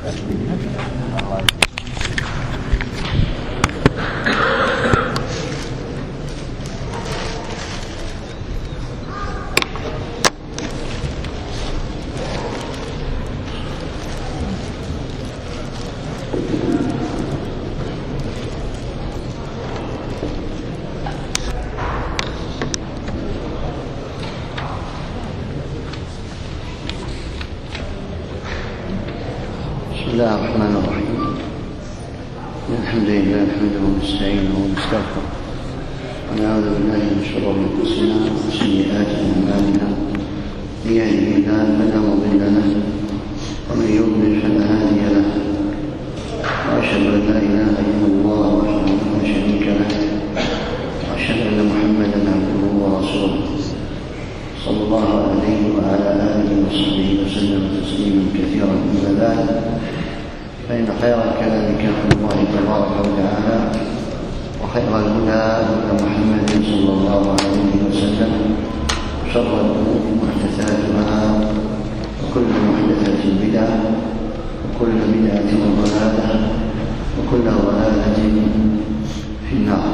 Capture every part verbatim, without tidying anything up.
بسم الله الرحمن الرحيم. الحمد لله نحمده ونستعينه ونستغفره ونعوذ بالله من شرور انفسنا وسيئات اعمالنا، من يهده الله فلا مضل له ومن يضلل فلا هادي له، واشهد ان لا اله الا الله وحده لا شريك له، واشهد ان محمدا عبده ورسوله صلى الله عليه وعلى اله وصحبه وسلم تسليما كثيرا. اما بعد، فإن خير الكلام كلام الله تبارك وتعالى، وخير الهدى هدى محمد صلى الله عليه وسلم، وشر الأمور محدثاتها، وكل محدثة بدعة، وكل بدعة ضلالة، وكل ضلالة في النار.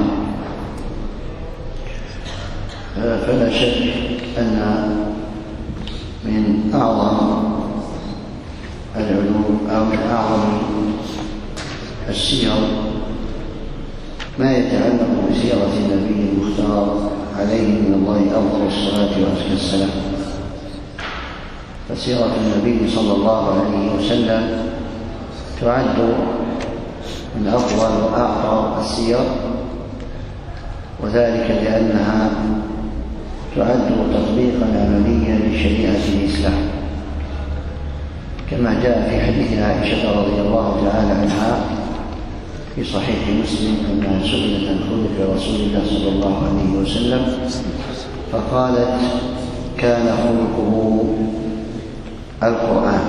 فلا شك أن من أعظم العلوم أو من أعظم السير ما يتعلق بسيرة النبي المختار عليه من الله أفضل الصلاة وأزكى السلام. فسيرة النبي صلى الله عليه وسلم تعد من أفضل وأعظم السير، وذلك لأنها تعد تطبيقا عمليا لشريعة الإسلام، كما جاء في حديث عائشة رضي الله تعالى عنها في صحيح مسلم أنها سئلت عن خلق رسول الله صلى الله عليه وسلم فقالت: كان خلقه القرآن.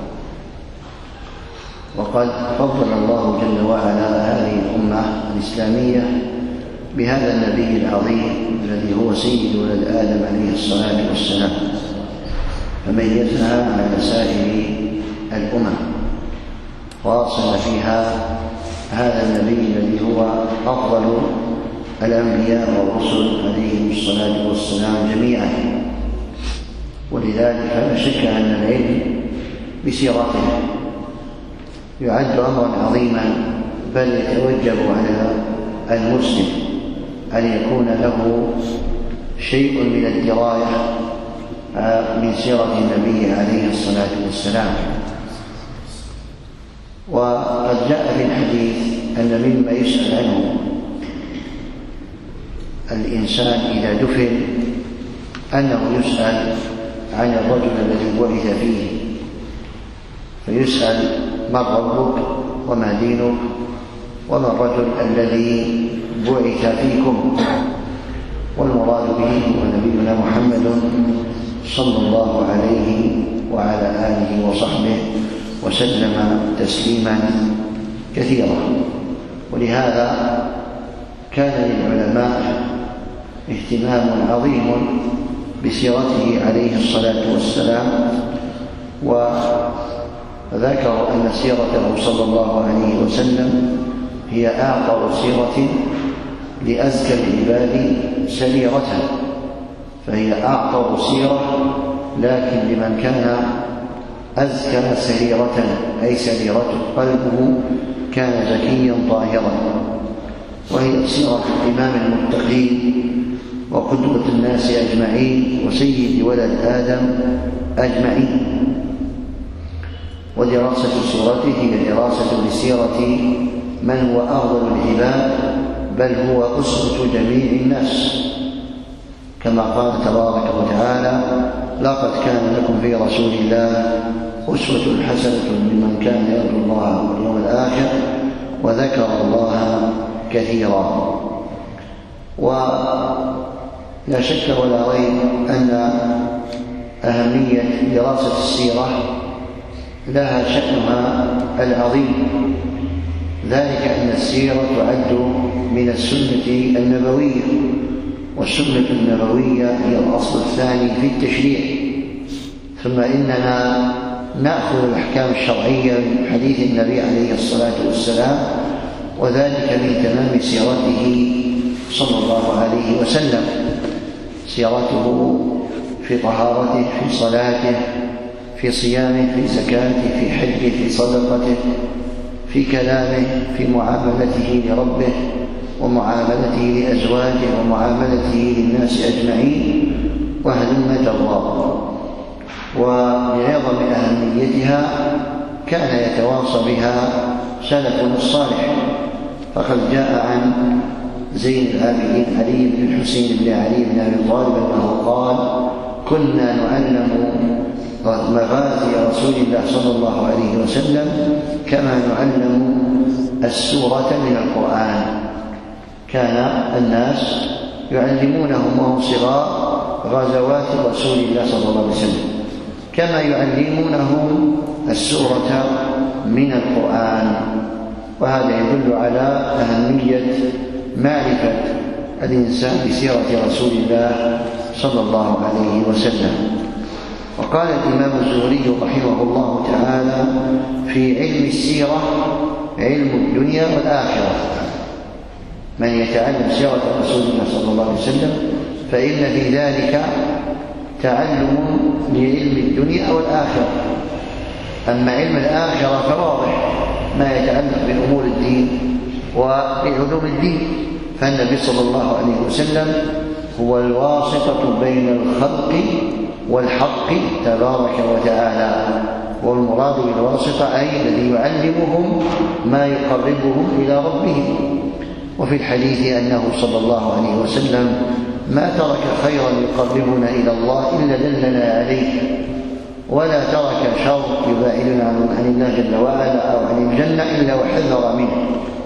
وقد فضل الله جل وعلا هذه الأمة الإسلامية بهذا النبي العظيم الذي هو سيد ولد آدم عليه الصلاة والسلام، فميزها على سائر الأمم، وأرسل فيها هذا النبي الذي هو أفضل الأنبياء والرسل عليهم الصلاة والسلام جميعا. ولذلك لا شك أن العلم بسيرته يعد أمرا عظيما، بل يتوجب على المسلم أن يكون له شيء من الدراية من سيرة النبي عليه الصلاة والسلام. وقد جاء في الحديث أن مما يسأل عنه الإنسان إذا دفن أنه يسأل عن الرجل الذي بعث فيه، فيسأل: من ربك وما دينك وما الرجل الذي بعث فيكم؟ والمراد به هو نبينا محمد صلى الله عليه وعلى آله وصحبه وسلم تسليما كثيرا. ولهذا كان للعلماء اهتمام عظيم بسيرته عليه الصلاة والسلام، وذكروا أن سيرته صلى الله عليه وسلم هي أعطر سيرة لأزكى العباد سريرة، فهي أعطر سيرة لكن لمن كان أزكى سريرة، أي سريرته قلبه كان زكيا طاهرا. وهي سيرة الإمام المتقين وقدوة الناس أجمعين وسيد ولد آدم أجمعين. ودراسة سيرته هي دراسة لسيرة من هو أفضل العباد، بل هو أسوة جميع الناس، كما قال تبارك وتعالى: لقد كان لكم في رسول الله أسوة حسنة لمن كان يرجو الله واليوم الآخر وذكر الله كثيرا. ولا شك ولا ريب أن أهمية دراسة السيرة لها شأنها العظيم، ذلك أن السيرة تعد من السنة النبوية، والسنة النبوية هي الأصل الثاني في التشريع. ثم إننا نأخذ الأحكام الشرعية من حديث النبي عليه الصلاة والسلام، وذلك من تمام سيرته صلى الله عليه وسلم، سيرته في طهارته، في صلاته، في صيامه، في زكاته، في حجه، في صدقته، في كلامه، في معاملته لربه ومعاملته لأزواجه ومعاملته للناس أجمعين، وهلم جرا. ولعظم أهميتها كان يتواصى بها سلفنا الصالح، فقد جاء عن زين العابدين علي بن الحسين بن علي بن أبي طالب أنه قال: كنا نعلم مغازي رسول الله صلى الله عليه وسلم كما نعلم السورة من القرآن. كان الناس يعلمونهم وهم صغار غزوات رسول الله صلى الله عليه وسلم كما يعلمونهم السورة من القرآن، وهذا يدل على أهمية معرفة الإنسان بسيرة رسول الله صلى الله عليه وسلم. وقال الإمام الزهري رحمه الله تعالى: في علم السيرة علم الدنيا والآخرة. من يتعلم سيرة رسول الله صلى الله عليه وسلم فإن في ذلك تعلم لعلم الدنيا والآخرة. أما علم الآخرة فواضح ما يتعلق بأمور الدين وبعلوم الدين، فالنبي صلى الله عليه وسلم هو الواسطة بين الخلق والحق تبارك وتعالى، والمراد بالواسطة أي الذي يعلمهم ما يقربهم إلى ربهم. وفي الحديث أنه صلى الله عليه وسلم ما ترك خيرا يقربنا إلى الله إلا دلنا عليه، ولا ترك شر يبعدنا عن الله جل وعلا أو عن الجنة إلا وحذر منه.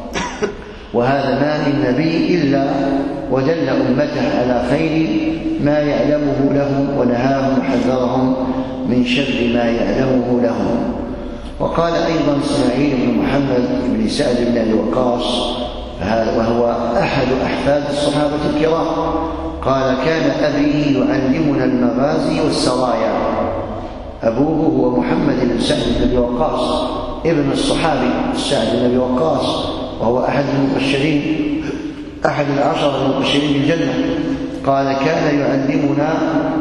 وهذا ما من نبي إلا ودل أمته على خير ما يعلمه لهم، ونهاهم وحذرهم من شر ما يعلمه لهم. وقال أيضا إسماعيل بن محمد بن سعد بن أبي وقاص، وهو أحد أحفاد الصحابة الكرام، قال: كان أبي يعلمنا المغازي والسرايا. أبوه هو محمد بن سعد بن أبي وقاص ابن الصحابي سعد بن أبي وقاص، وهو أحد المبشرين أحد العشرة المبشرين بالجنة. قال: كان يعلمنا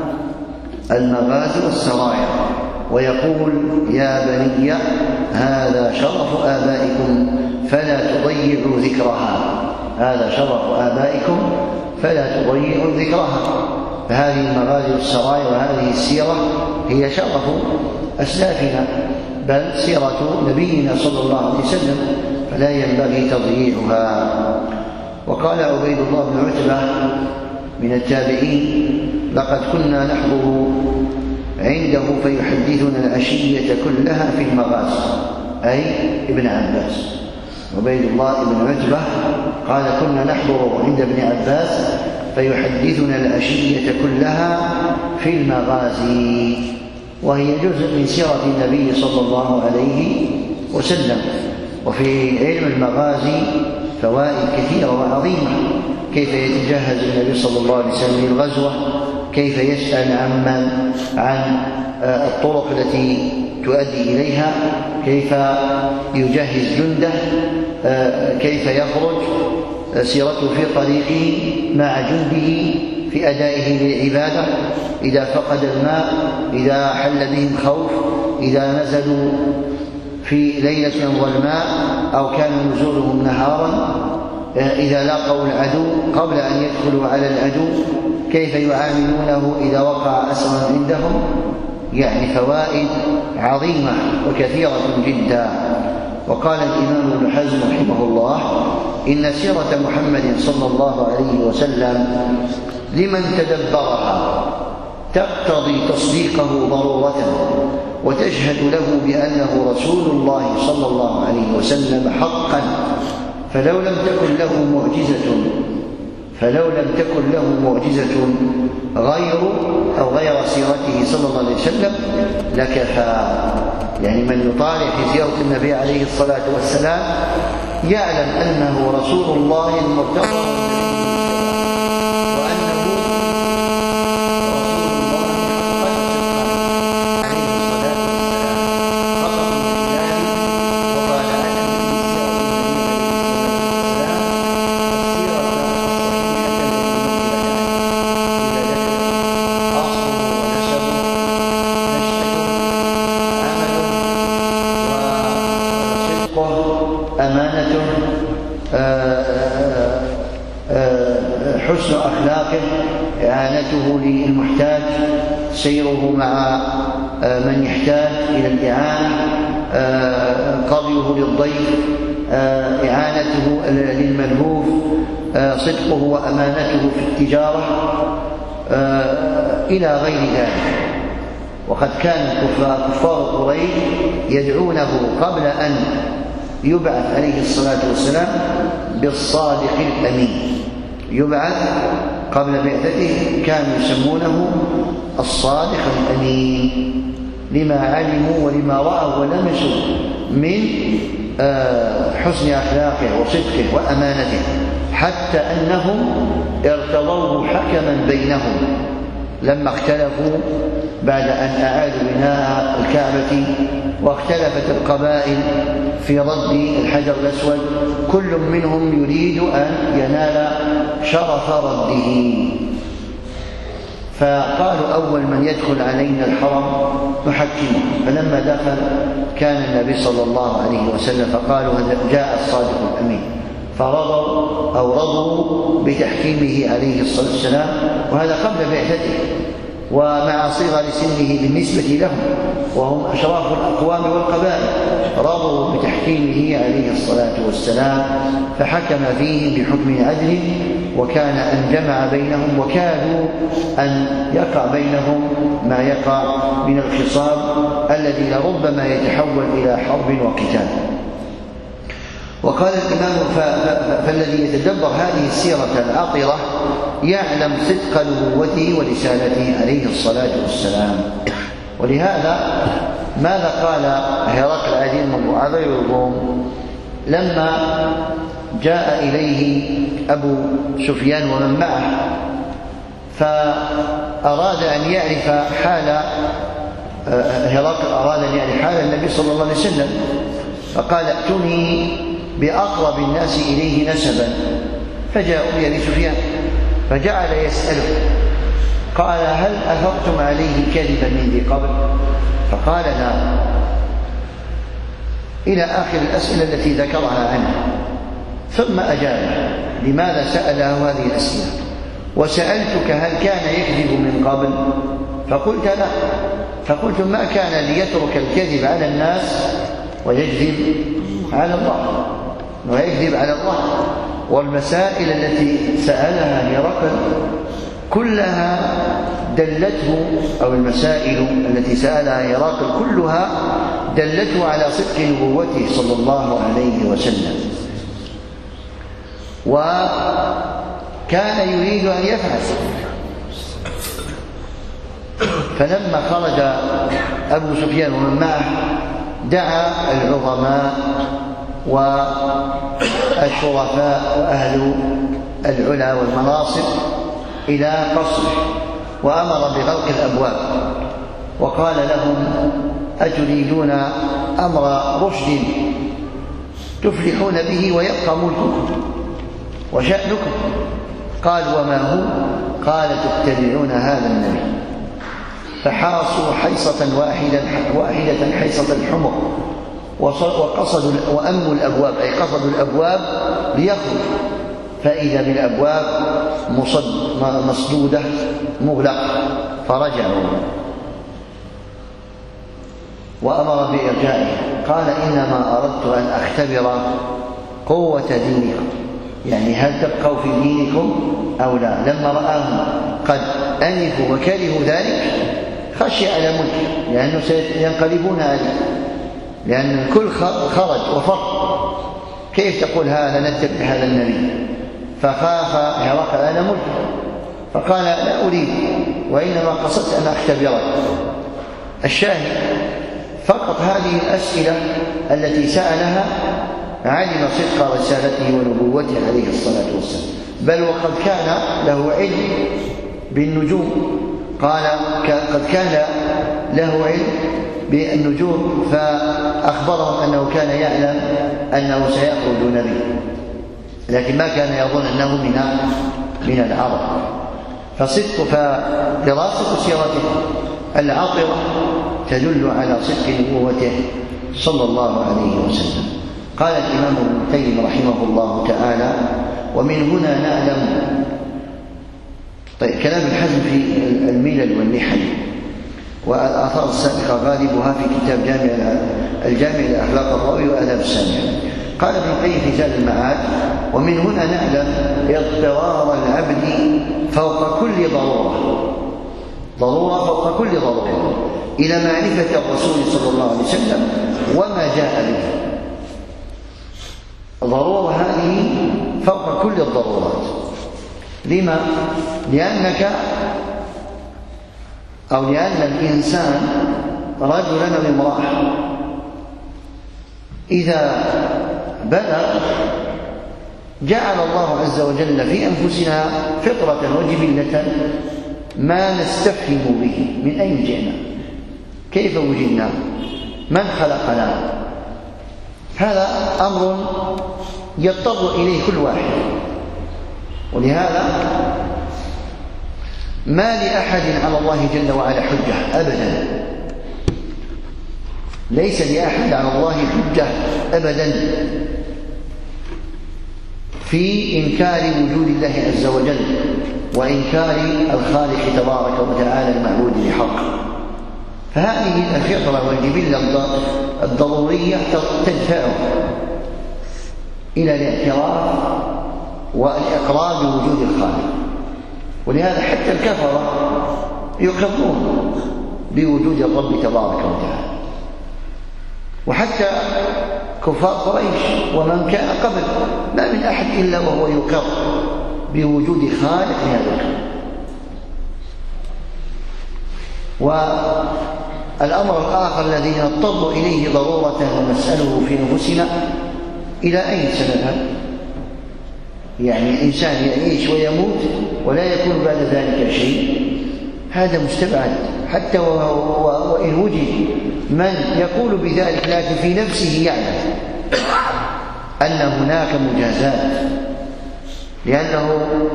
المغازي والسرايا ويقول: يا بني هذا شرف آبائكم فلا تضيعوا ذكرها، هذا شرف آبائكم فلا تضيعوا ذكرها. فهذه المغازي والسرايا وهذه السيرة هي شرف أسلافنا، بل سيرة نبينا صلى الله عليه وسلم، فلا ينبغي تضييعها. وقال عبيد الله بن عتبة من التابعين: لقد كنا نحضر عنده فيحدثنا العشية كلها في المغازي، أي ابن عباس. عبيد الله بن عتبة قال: كنا نحضر عند ابن عباس فيحدثنا العشية كلها في المغازي، وهي جزء من سيرة النبي صلى الله عليه وسلم. وفي علم المغازي فوائد كثيرة وعظيمة: كيف يتجهز النبي صلى الله عليه وسلم للغزوة، كيف يسأل عمن عن الطرق التي تؤدي إليها، كيف يجهز جنده، كيف يخرج، سيرته في طريقه مع جنده في أدائه للعبادة، إذا فقد الماء، إذا حل بهم خوف، إذا نزلوا في ليلة ظلماء أو كان نزولهم نهارا، إذا لاقوا العدو قبل أن يدخلوا على العدو كيف يعاملونه إذا وقع أسرا عندهم. يعني فوائد عظيمة وكثيرة جدا. وقال الإمام ابن حزم رحمه الله: إن سيرة محمد صلى الله عليه وسلم لمن تدبرها تقتضي تصديقه ضرورة، وتشهد له بأنه رسول الله صلى الله عليه وسلم حقا، فلو لم تكن له معجزة فلو لم تكن له معجزة غير أو غير سيرته صلى الله عليه وسلم لكفى. يعني من يطالع في سيرة النبي عليه الصلاة والسلام يعلم أنه رسول الله المرتضى وأنه رسول الله عليه الصلاة والسلام. صدقه، أمانته، حسن أخلاقه، إعانته للمحتاج، سيره مع من يحتاج إلى الإعانة، قضيه للضيف، إعانته للملهوف، صدقه وأمانته في التجارة إلى غير ذلك. وقد كان كفار قريش يدعونه قبل أن يبعث عليه الصلاة والسلام بالصادق الأمين، يبعث قبل بعثته كانوا يسمونه الصادق الأمين لما علموا ولما رأوا ولمسوا من حسن أخلاقه وصدقه وأمانته، حتى أنهم ارتضوه حكما بينهم لما اختلفوا بعد أن أعادوا بناء الكعبة واختلفت القبائل في رد الحجر الأسود، كل منهم يريد أن ينال شرف رده. فقالوا أول من يدخل علينا الحرم نحكمه، فلما دخل كان النبي صلى الله عليه وسلم فقالوا جاء الصادق الأمين، فرضوا أو رضوا بتحكيمه عليه الصلاة والسلام، وهذا قبل بعثته ومع صغر سنه بالنسبة لهم وهم أشراف الأقوام والقبائل، رضوا بتحكيمه عليه الصلاة والسلام، فحكم فيهم بحكم عدل، وكان أن جمع بينهم، وكادوا أن يقع بينهم ما يقع من الخصام الذي لربما يتحول إلى حرب وقتال. وقال الإمام فالذي يتدبر هذه السيرة العطرة يعلم صدق نبوته ورسالته عليه الصلاة والسلام. ولهذا ماذا قال هرقل عزيز من رؤساء الروم لما جاء إليه أبو سفيان ومن معه فأراد أن يعرف حال هرقل أراد أن يعرف حال النبي صلى الله عليه وسلم، فقال ائتوني بأقرب الناس إليه نسبا، فجاءوا إلى أبي سفيان فجعل يسأله، قال هل أثرتم عليه كذبا من ذي قبل؟ فقال لا، إلى آخر الأسئلة التي ذكرها عنه. ثم أجاب لماذا سأله هذه الأسئلة؟ وسألتك هل كان يكذب من قبل؟ فقلت لا. فقلت ما كان ليترك الكذب على الناس ويكذب على الله ويكذب على الله. والمسائل التي سألها هرقل كلها دلته، أو المسائل التي سألها هرقل كلها دلته على صدق نبوته صلى الله عليه وسلم، وكان يريد أن يفعل. فلما خرج أبو سفيان ومن معه دعا العظماء والشرفاء وأهل العلا والمناصب إلى قصره وأمر بغلق الأبواب، وقال لهم أتريدون أمر رشد تفلحون به ويبقى ملككم وشأنكم؟ قال وما هو؟ قال تتبعون هذا النبي. فحاصوا حيصة واحدة واحدة حيصة الحمر وقصدوا وأموا الأبواب، أي قصدوا الأبواب ليخرج، فإذا بالأبواب مصدودة مغلقة، فرجعوا وأمر بإرجائه. قال إنما أردت أن أختبر قوة دينكم، يعني هل تبقوا في دينكم أو لا. لما رآهم قد أنفوا وكرهوا ذلك خشي على ملكه، لأنه سينقلبون عليه، لأن الكل خرج وفر، كيف تقول هذا نتبع هذا النبي؟ فخاف هرقل على ملكه، فقال لا أريد، وإنما قصدت أن أختبرك. الشاهد فقط هذه الأسئلة التي سألها علم صدق رسالته ونبوته عليه الصلاة والسلام، بل وقد كان له علم بالنجوم. قال قد كان له علم بالنجوم، فأخبرهم أنه كان يعلم أنه سيخرج نبي، لكن ما كان يظن أنه من من العرب. فصدق فدراسة سيرته العطرة تدل على صدق نبوته صلى الله عليه وسلم. قال الإمام ابن القيم رحمه الله تعالى: ومن هنا نعلم. طيب، كلام الحزم في الملل والنحل والآثار السابقة غالبها في كتاب جامع الجامع لأخلاق الراوي وآداب السامع. قال ابن القيم في زاد المعاد: ومن هنا نعلم اضطرار العبد فوق كل ضرورة ضرورة فوق كل ضرورة إلى معرفة الرسول صلى الله عليه وسلم وما جاء به. ضرورة هذه فوق كل الضرورات. لما؟ لأنك أو لأن الإنسان رجلا أو امرأة إذا بلغ جعل الله عز وجل في أنفسنا فطرة وجبلة ما نستفهم به: من أين جئنا؟ كيف وجدنا؟ من خلقنا؟ هذا أمر يضطر إليه كل واحد. ولهذا ما لأحد على الله جل وعلا حجة أبدا، ليس لأحد على الله حجة أبدا في إنكار وجود الله عز وجل وإنكار الخالق تبارك وتعالى المعبود بحق. فهذه الفطرة والجبلة الضرورية تدفعه إلى الاعتراف والإقرار بوجود الخالق. ولهذا حتى الكفرة يقرون بوجود الرب تبارك وتعالى، وحتى كفار قريش ومن كان قبل ما من أحد إلا وهو يقر بوجود خالق لهذا الكون. والأمر الآخر الذي نضطر إليه ضرورة ونسأله في نفوسنا: إلى أين سنذهب؟ يعني الإنسان يعيش ويموت ولا يكون بعد ذلك شيء، هذا مستبعد حتى وإن وجد من يقول بذلك، لكن في نفسه يعلم أن هناك مجازات، لأنه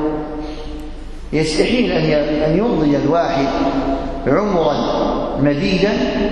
يستحيل أن يمضي الواحد عمرا مديدا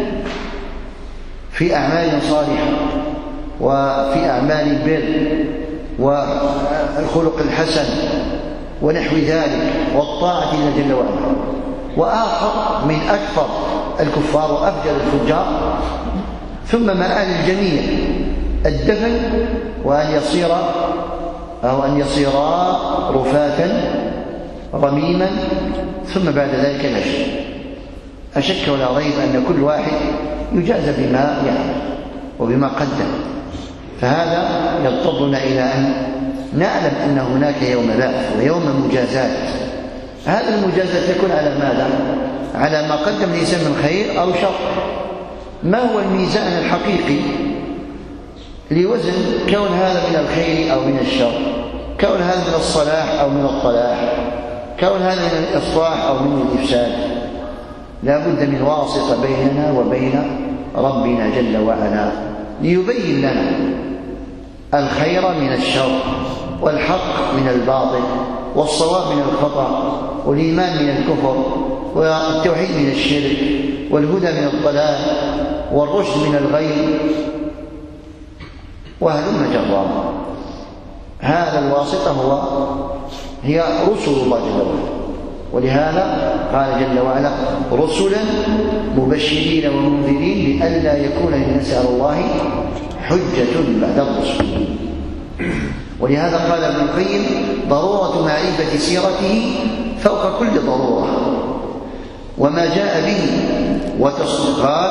في أعمال صالحة وفي أعمال البر والخلق الحسن ونحو ذلك والطاعة لله جل وعلا، وآخر من أكثر الكفار وأفجر الفجار، ثم مآل الجميع الدفن وأن يصير أو أن يصيرا رفاة رميما، ثم بعد ذلك لا شيء. أشك ولا ريب أن كل واحد يجازى بما يعمل وبما قدم. فهذا يضطرنا إلى أن نعلم أن هناك يوم بعث ويوم مجازات. هذا المجازات تكون على ماذا؟ على ما قدم الإنسان من خير أو شر. ما هو الميزان الحقيقي لوزن كون هذا من الخير أو من الشر، كون هذا من الصلاح أو من الطلاح، كون هذا من الإصلاح أو من الإفساد؟ لا بد من واسطة بيننا وبين ربنا جل وعلا ليبين لنا الخير من الشر والحق من الباطل والصواب من الخطأ والإيمان من الكفر والتوحيد من الشرك والهدى من الضلال والرشد من الغي وهلم جرا. هذا الواسطة هو هي رسل الله جل وعلا. ولهذا قال جل وعلا: رسلا مبشرين ومنذرين لئلا يكون للناس على الله حجة بعد الرسل. ولهذا قال ابن القيم: ضرورة معرفة سيرته فوق كل ضرورة وما جاء به وتصديقه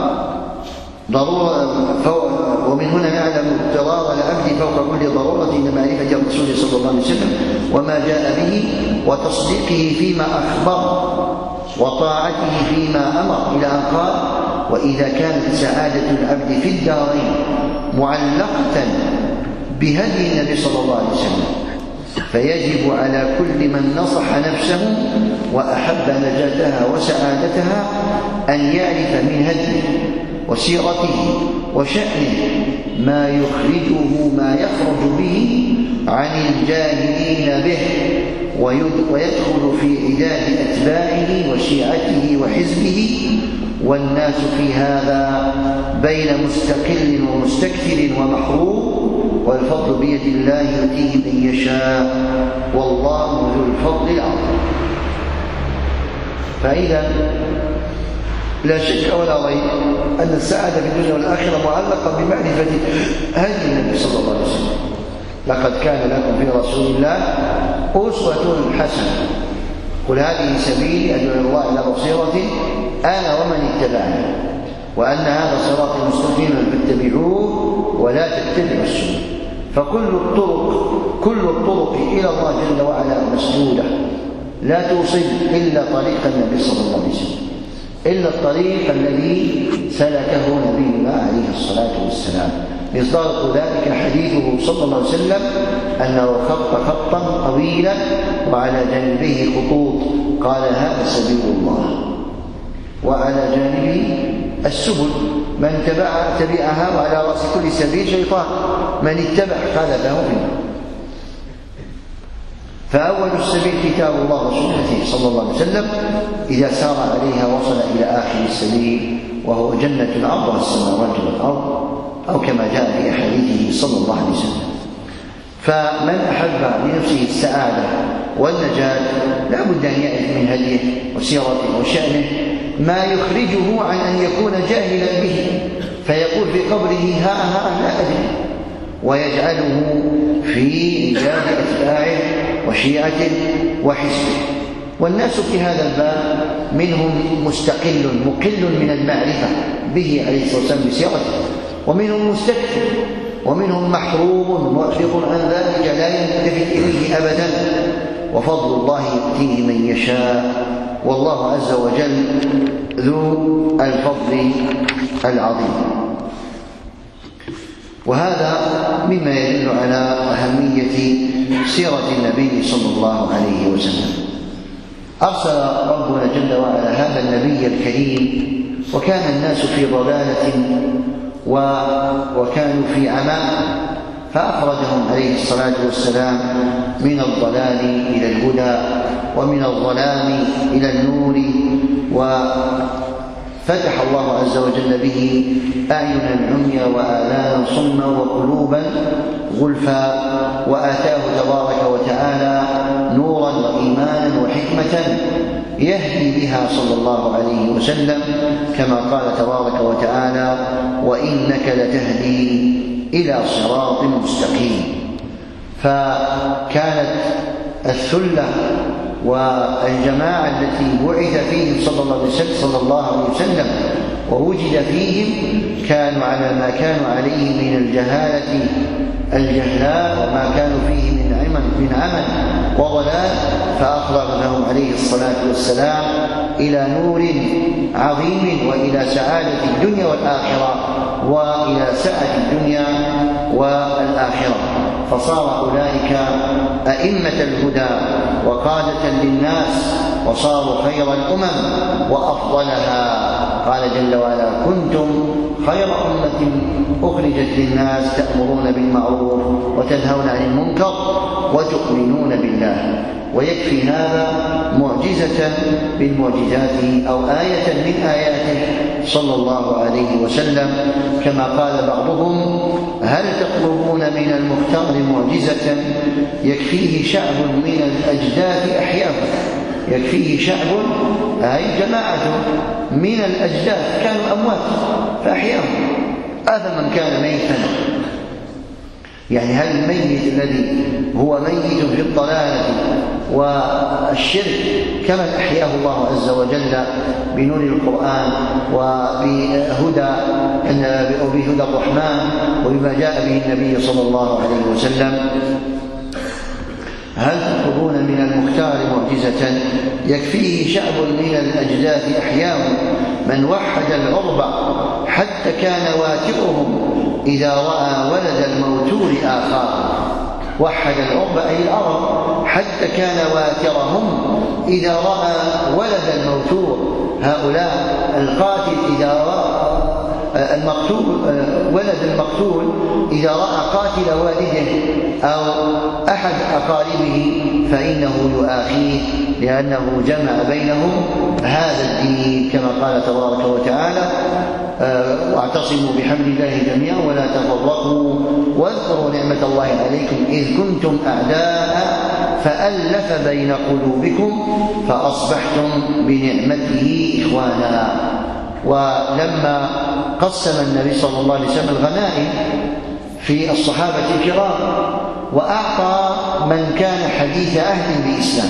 ضرورة فوق. ومن هنا نعلم اضطرار العبد فوق كل ضرورة إلى معرفة الرسول صلى الله عليه وسلم وما جاء به وتصديقه فيما أخبر وطاعته فيما أمر، إلى أن قال: وإذا كانت سعادة العبد في الدارين معلقة بهدي النبي صلى الله عليه وسلم فيجب على كل من نصح نفسه وأحب نجاتها وسعادتها أن يعرف من هديه وسيرته وشأنه ما يخرجه ما يخرج به عن الجاهلين به ويدخل في عداد أتباعه وشيعته وحزبه والناس في هذا بين مستقل ومستكثر ومحروم، والفضل بيد الله يؤتيه من يشاء والله ذو الفضل العظيم. فإذا لا شك ولا ريب أن السعادة في الدنيا والآخرة معلقة بمعرفة هدي النبي صلى الله عليه وسلم. لقد كان لكم في رسول الله أسوة حسنة. قل هذه سبيلي أدعو إلى الله على بصيرة أنا ومن اتبعني وأن هذا صراطي مستقيما فاتبعوه ولا تتبعوا السبل. فكل الطرق كل الطرق إلى الله جل وعلا مسدودة، لا توصل إلا طريق النبي صلى الله عليه وسلم، إلا الطريق الذي سلكه نبينا عليه الصلاة والسلام. مصداق ذلك حديثه صلى الله عليه وسلم أنه خط خطا طويلا وعلى جانبه خطوط، قال هذا سبيل الله، وعلى جانبه السبل من تبع تبعها، وعلى رأس كل سبيل شيطان من اتبع خالفه فيه. فأول السبيل كتاب الله وسنته صلى الله عليه وسلم، إذا سار عليها وصل إلى آخر السبيل وهو جنة عرضها السماوات والأرض، أو كما جاء في أحاديثه صلى الله عليه وسلم. فمن أحب لنفسه السعادة والنجاة لا بد أن يعرف من هديه وسيرته وشأنه ما يخرجه عن أن يكون جاهلا به فيقول في قبره ها ها لا أدري، ويجعله في رجال أتباعه وشيعته وحزبه. والناس في هذا الباب منهم مستقل مقل من المعرفة به عليه الصلاة والسلام بسيرته، ومنهم مستكثر، ومنهم محروم معرض عن ذلك لا يلتفت إليه أبدا. وفضل الله يؤتيه من يشاء والله عز وجل ذو الفضل العظيم. وهذا مما يدل على أهمية سيرة النبي صلى الله عليه وسلم. أرسل ربنا جل وعلا هذا النبي الكريم، وكان الناس في ضلالة وكانوا في عمى، فأخرجهم عليه الصلاة والسلام من الضلال إلى الهدى ومن الظلام إلى النور، وفتح الله عز وجل به أعينا عميا وآذانا صما وقلوبا غلفا، وآتاه تبارك وتعالى نورا وإيمانا وحكمة يهدي بها صلى الله عليه وسلم، كما قال تبارك وتعالى وإنك لتهدي إلى صراط مستقيم. فكانت الثلة والجماعة التي بعث فيهم صلى الله عليه وسلم ووجد فيهم كانوا على ما كانوا عليه من الجهالة الجهلاء وما كانوا فيه من عمل من عمل وضلال، فأخرجهم عليه الصلاة والسلام إلى نور عظيم وإلى سعادة الدنيا والآخرة وإلى سعة الدنيا والآخرة. فصار أولئك أئمة الهدى وقادة للناس، وصاروا خير الأمم وأفضلها. قال جل وعلا كنتم خير أمة أخرجت للناس تأمرون بالمعروف وتنهون عن المنكر وتؤمنون بالله. ويكفي هذا معجزة من معجزاته أو آية من آياته صلى الله عليه وسلم، كما قال بعضهم هل تطلبون من المختار معجزة يكفيه شعب من الأجداث أحياه. يكفيه شعب أي جماعة من الأجداث كانوا أموات فأحياهم، أفمن كان ميتا. يعني هل الميت الذي هو ميت في الضلالة والشرك كمن أحياه الله عز وجل بنور القرآن وبهدى وبهدى الرحمن وبما جاء به النبي صلى الله عليه وسلم. هل تطلبون من المختار معجزة يكفيه شعب من الأجداث أحياه من وحد العرب حتى كان واترهم إذا رأى ولد الموتور آخاه. وحد العرب أي العرب حتى كان واترهم إذا رأى ولد الموتور، هؤلاء القاتل إذا رأى المقتول ولد المقتول إذا رأى قاتل والده أو أحد أقاربه فإنه يؤاخيه لأنه جمع بينهم هذا الدين، كما قال تبارك وتعالى: واعتصموا بحبل الله جميعا ولا تفرقوا واذكروا نعمة الله عليكم إذ كنتم أعداء فألف بين قلوبكم فأصبحتم بنعمته إخوانا. ولما قسم النبي صلى الله عليه وسلم الغنائم في الصحابة الكرام وأعطى من كان حديث عهد بالإسلام،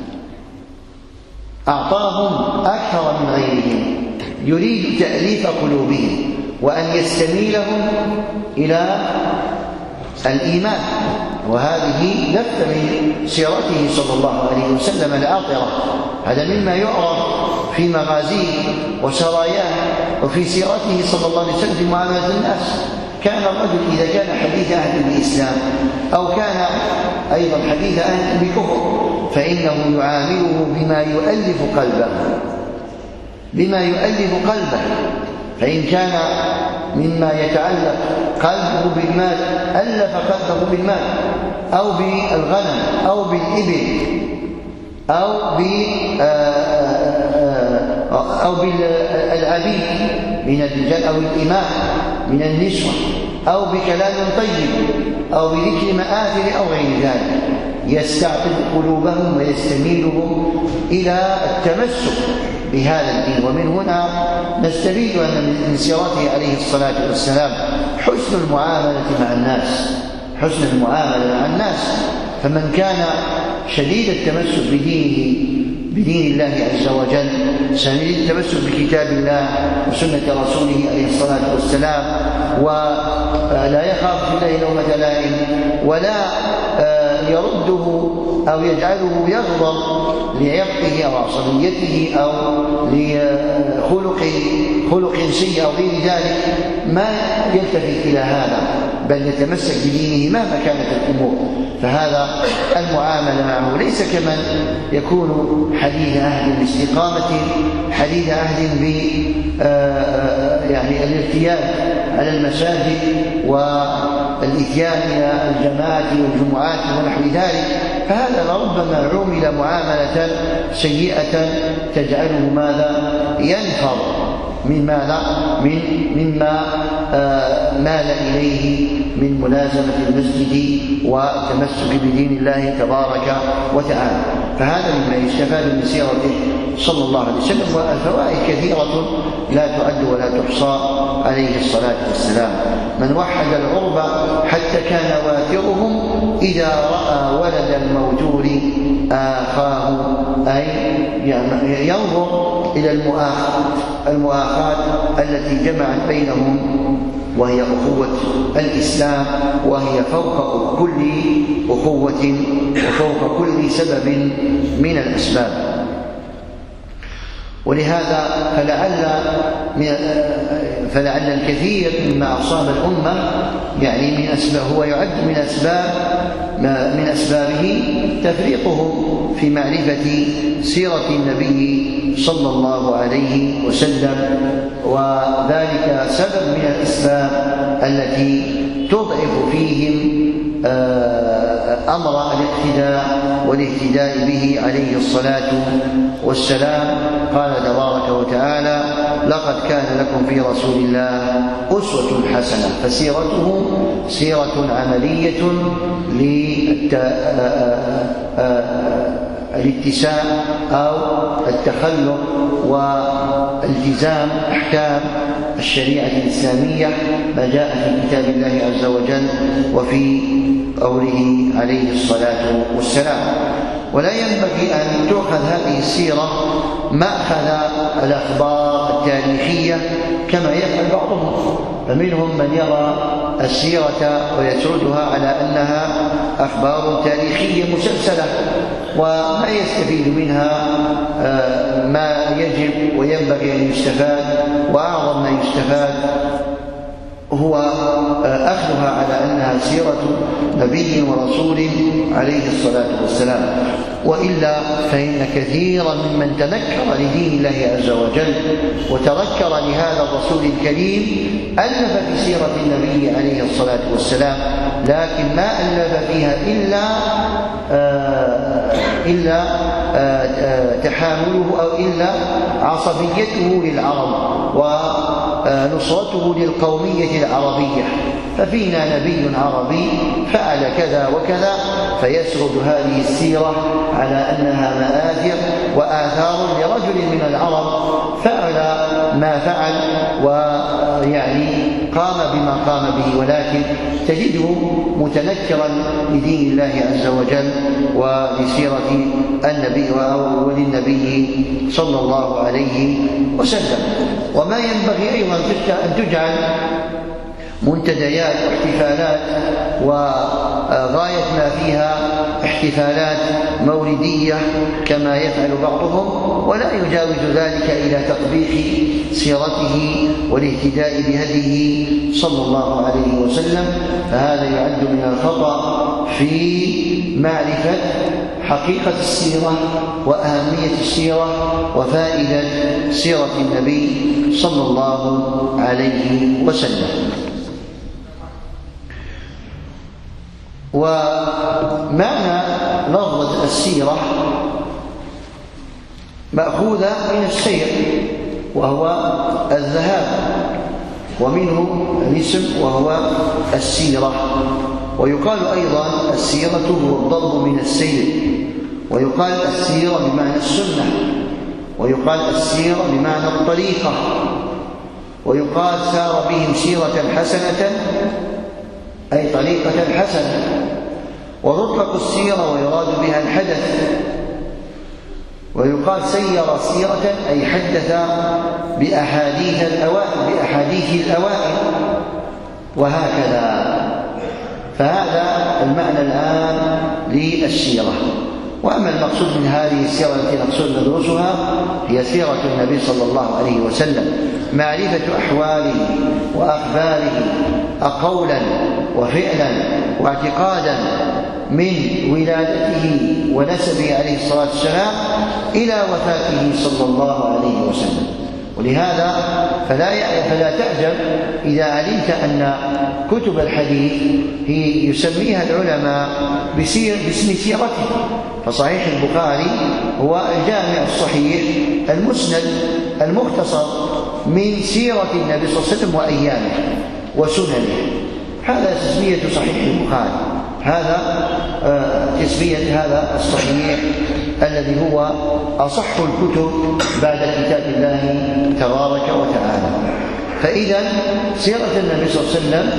أعطاهم أكثر من غيرهم يريد تأليف قلوبهم وأن يستميلهم إلى الإيمان. وهذه لفت من سيرته صلى الله عليه وسلم العاطرة، هذا مما يعرف في مغازيه وسراياه وفي سيرته صلى الله عليه وسلم في معاملة الناس. كان الرجل إذا كان حديث عهد بالإسلام أو كان أيضا حديث عهد بكفر فإنه يعامله بما يؤلف قلبه بما يؤلف قلبه فإن كان مما يتعلق قلبه بالمال ألف قلبه بالمال أو بالغنم أو بالإبل أو أو بالعبيد من الرجال أو الإماء من النسوة أو بكلام طيب أو بذكر مآثر أو غير ذلك، يستعقد قلوبهم ويستميلهم إلى التمسك بهذا الدين. ومن هنا نستفيد أن من سيرته عليه الصلاة والسلام حسن المعاملة مع الناس حسن المعاملة مع الناس فمن كان شديد التمسك بدينه بدين الله عز وجل، شديد التمسك بكتاب الله وسنة رسوله عليه الصلاة والسلام، ولا يخاف في الله لومة لائم ولا يرده أو يجعله يغضب لعرقه أو عصبيته أو لخلق خلق سيء أو غير ذلك، ما يلتفت إلى هذا بل يتمسك بدينه مهما كانت الأمور. فهذا المعاملة معه ليس كمن يكون حديث عهد باستقامة، حديث عهد ب يعني الارتياد على المساجد والإتيان إلى الجماعات والجمعات ونحو ذلك، فهذا لربما عومل معاملة سيئة تجعله ماذا ينفر من ماذا من مما آه مال إليه من ملازمة المسجد والتمسك بدين الله تبارك وتعالى. فهذا مما يستفاد من سيرته صلى الله عليه وسلم، والفوائد كثيرة لا تعد ولا تحصى عليه الصلاة والسلام. من وحد العرب حتى كان واترهم إذا رأى ولد الموجود آخاه، أي ينظر إلى المؤاخاة المؤاخاة التي جمعت بينهم وهي أخوة الإسلام، وهي فوق كل أخوة وفوق كل سبب من الأسباب. ولهذا فلعل فلعل الكثير مما أصاب الأمة يعني من أسباب هو يعد من أسباب من أسبابه تفريطهم في معرفة سيرة النبي صلى الله عليه وسلم، وذلك سبب من الأسباب التي تضعف فيهم أمر الاقتداء والاهتداء به عليه الصلاة والسلام. قال تبارك وتعالى: لقد كان لكم في رسول الله أسوة حسنة. فسيرته سيرة عملية للاتساع أو التخلق والتزام أحكام الشريعة الإسلامية ما جاء في كتاب الله عز وجل وفي قوله عليه الصلاة والسلام. ولا ينبغي أن تؤخذ هذه السيرة مأخذ الأخبار التاريخية كما يفعل بعضهم، فمنهم من يرى السيرة ويسردها على أنها أخبار تاريخية مسلسلة وما يستفيد منها ما يجب وينبغي أن يستفاد، وأعظم ما يستفاد هو أخذها على أنها سيرة نبي ورسول عليه الصلاة والسلام. وإلا فإن كثيرا ممن تنكر لدين الله عز وجل وتذكر لهذا الرسول الكريم ألف في سيرة النبي عليه الصلاة والسلام، لكن ما ألف فيها إلا آه إلا آه آه تحامله أو إلا عصبيته للعرب ونصرته للقومية العربية. ففينا نبي عربي فعل كذا وكذا، فيسرد هذه السيرة على أنها مآثر وآثار لرجل من العرب فعل ما فعل ويعني قام بما قام به، ولكن تجده متنكرا لدين الله عز وجل ولسيرة النبي وللنبي صلى الله عليه وسلم. وما ينبغي أيضا أن تجعل منتديات واحتفالات وغاية ما فيها احتفالات مولدية كما يفعل بعضهم، ولا يجاوز ذلك إلى تطبيق سيرته والاهتداء بهديه صلى الله عليه وسلم. فهذا يعد من الخطأ في معرفة حقيقة السيرة وأهمية السيرة وفائدة سيرة النبي صلى الله عليه وسلم. ومعنى لفظة السيرة مأخوذة من السير وهو الذهاب، ومنه الاسم وهو السيرة. ويقال أيضا السيرة هو الضرب من السير، ويقال السيرة بمعنى السنة، ويقال السيرة بمعنى الطريقة، ويقال سار بهم سيرة حسنة أي طريقة حسنة. وتطلق السيرة ويراد بها الحدث، ويقال سير سيرة أي حدث بأحاديث الأوائل بأحاديث الأوائل وهكذا. فهذا المعنى الآن للسيرة. وأما المقصود من هذه السيرة التي نقصد ندرسها هي سيرة النبي صلى الله عليه وسلم، معرفة أحواله وأخباره قولا وفعلا واعتقادا من ولادته ونسبه عليه الصلاة والسلام إلى وفاته صلى الله عليه وسلم. ولهذا فلا فلا تعجب إذا علمت أن كتب الحديث هي يسميها العلماء بسير باسم سيرته. فصحيح البخاري هو الجامع الصحيح المسند المختصر من سيرة النبي صلى الله عليه وسلم وأيامه وسننه. هذا تسمية صحيح البخاري، هذا تسمية هذا الصحيح الذي هو أصح الكتب بعد كتاب الله تبارك وتعالى. فإذا سيرة النبي صلى الله عليه وسلم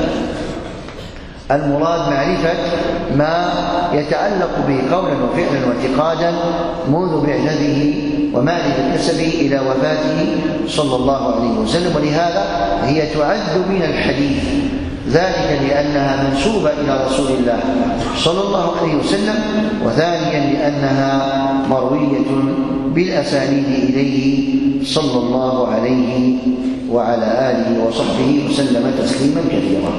المراد معرفة ما يتعلق به قولا وفعلا واعتقادا منذ بعثته ومعرفة نسبه إلى وفاته صلى الله عليه وسلم. ولهذا هي تعد من الحديث، ذلك لأنها منسوبة إلى رسول الله صلى الله عليه وسلم، وثانيا لأنها مروية بالأسانيد إليه صلى الله عليه وعلى آله وصحبه وسلم تسليما كثيرا.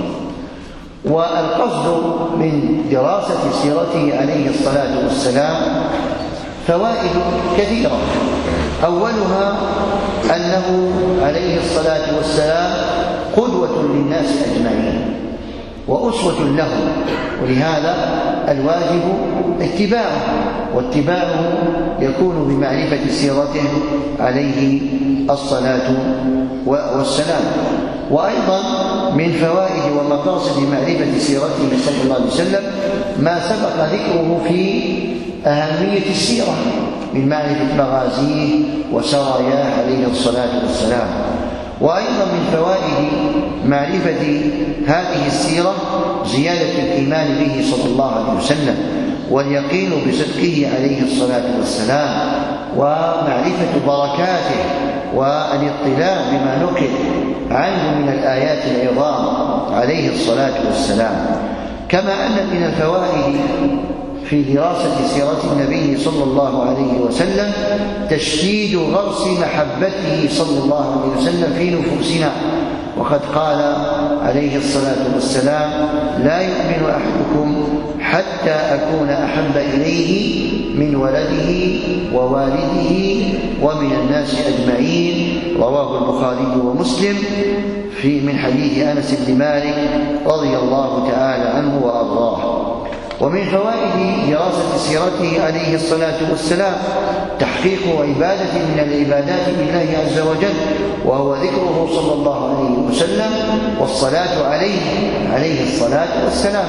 والقصد من دراسة سيرته عليه الصلاة والسلام فوائد كثيرة. أولها أنه عليه الصلاة والسلام قدوة للناس أجمعين وأسوة لهم، ولهذا الواجب اتباعه، واتباعه يكون بمعرفة سيرته عليه الصلاة والسلام. وأيضا من فوائد ومقاصد معرفة سيرته صلى الله عليه وسلم ما سبق ذكره في أهمية السيرة من معرفة مغازيه وسراياه عليه الصلاة والسلام. وأيضا من فوائد معرفة هذه السيرة زيادة الإيمان به صلى الله عليه وسلم واليقين بصدقه عليه الصلاة والسلام ومعرفة بركاته والاطلاع بما نقل عنه من الآيات العظام عليه الصلاة والسلام. كما أن من الفوائد في دراسة سيرة النبي صلى الله عليه وسلم تشديد غرس محبته صلى الله عليه وسلم في نفوسنا. وقد قال عليه الصلاة والسلام: لا يؤمن أحدكم حتى أكون أحب إليه من ولده ووالده ومن الناس أجمعين. رواه البخاري ومسلم في من حديث أنس بن مالك رضي الله تعالى عنه وأرضاه. ومن فوائد دراسة سيرته عليه الصلاة والسلام تحقيق عبادة من العبادات لله عز وجل، وهو ذكره صلى الله عليه وسلم والصلاة عليه عليه الصلاة والسلام.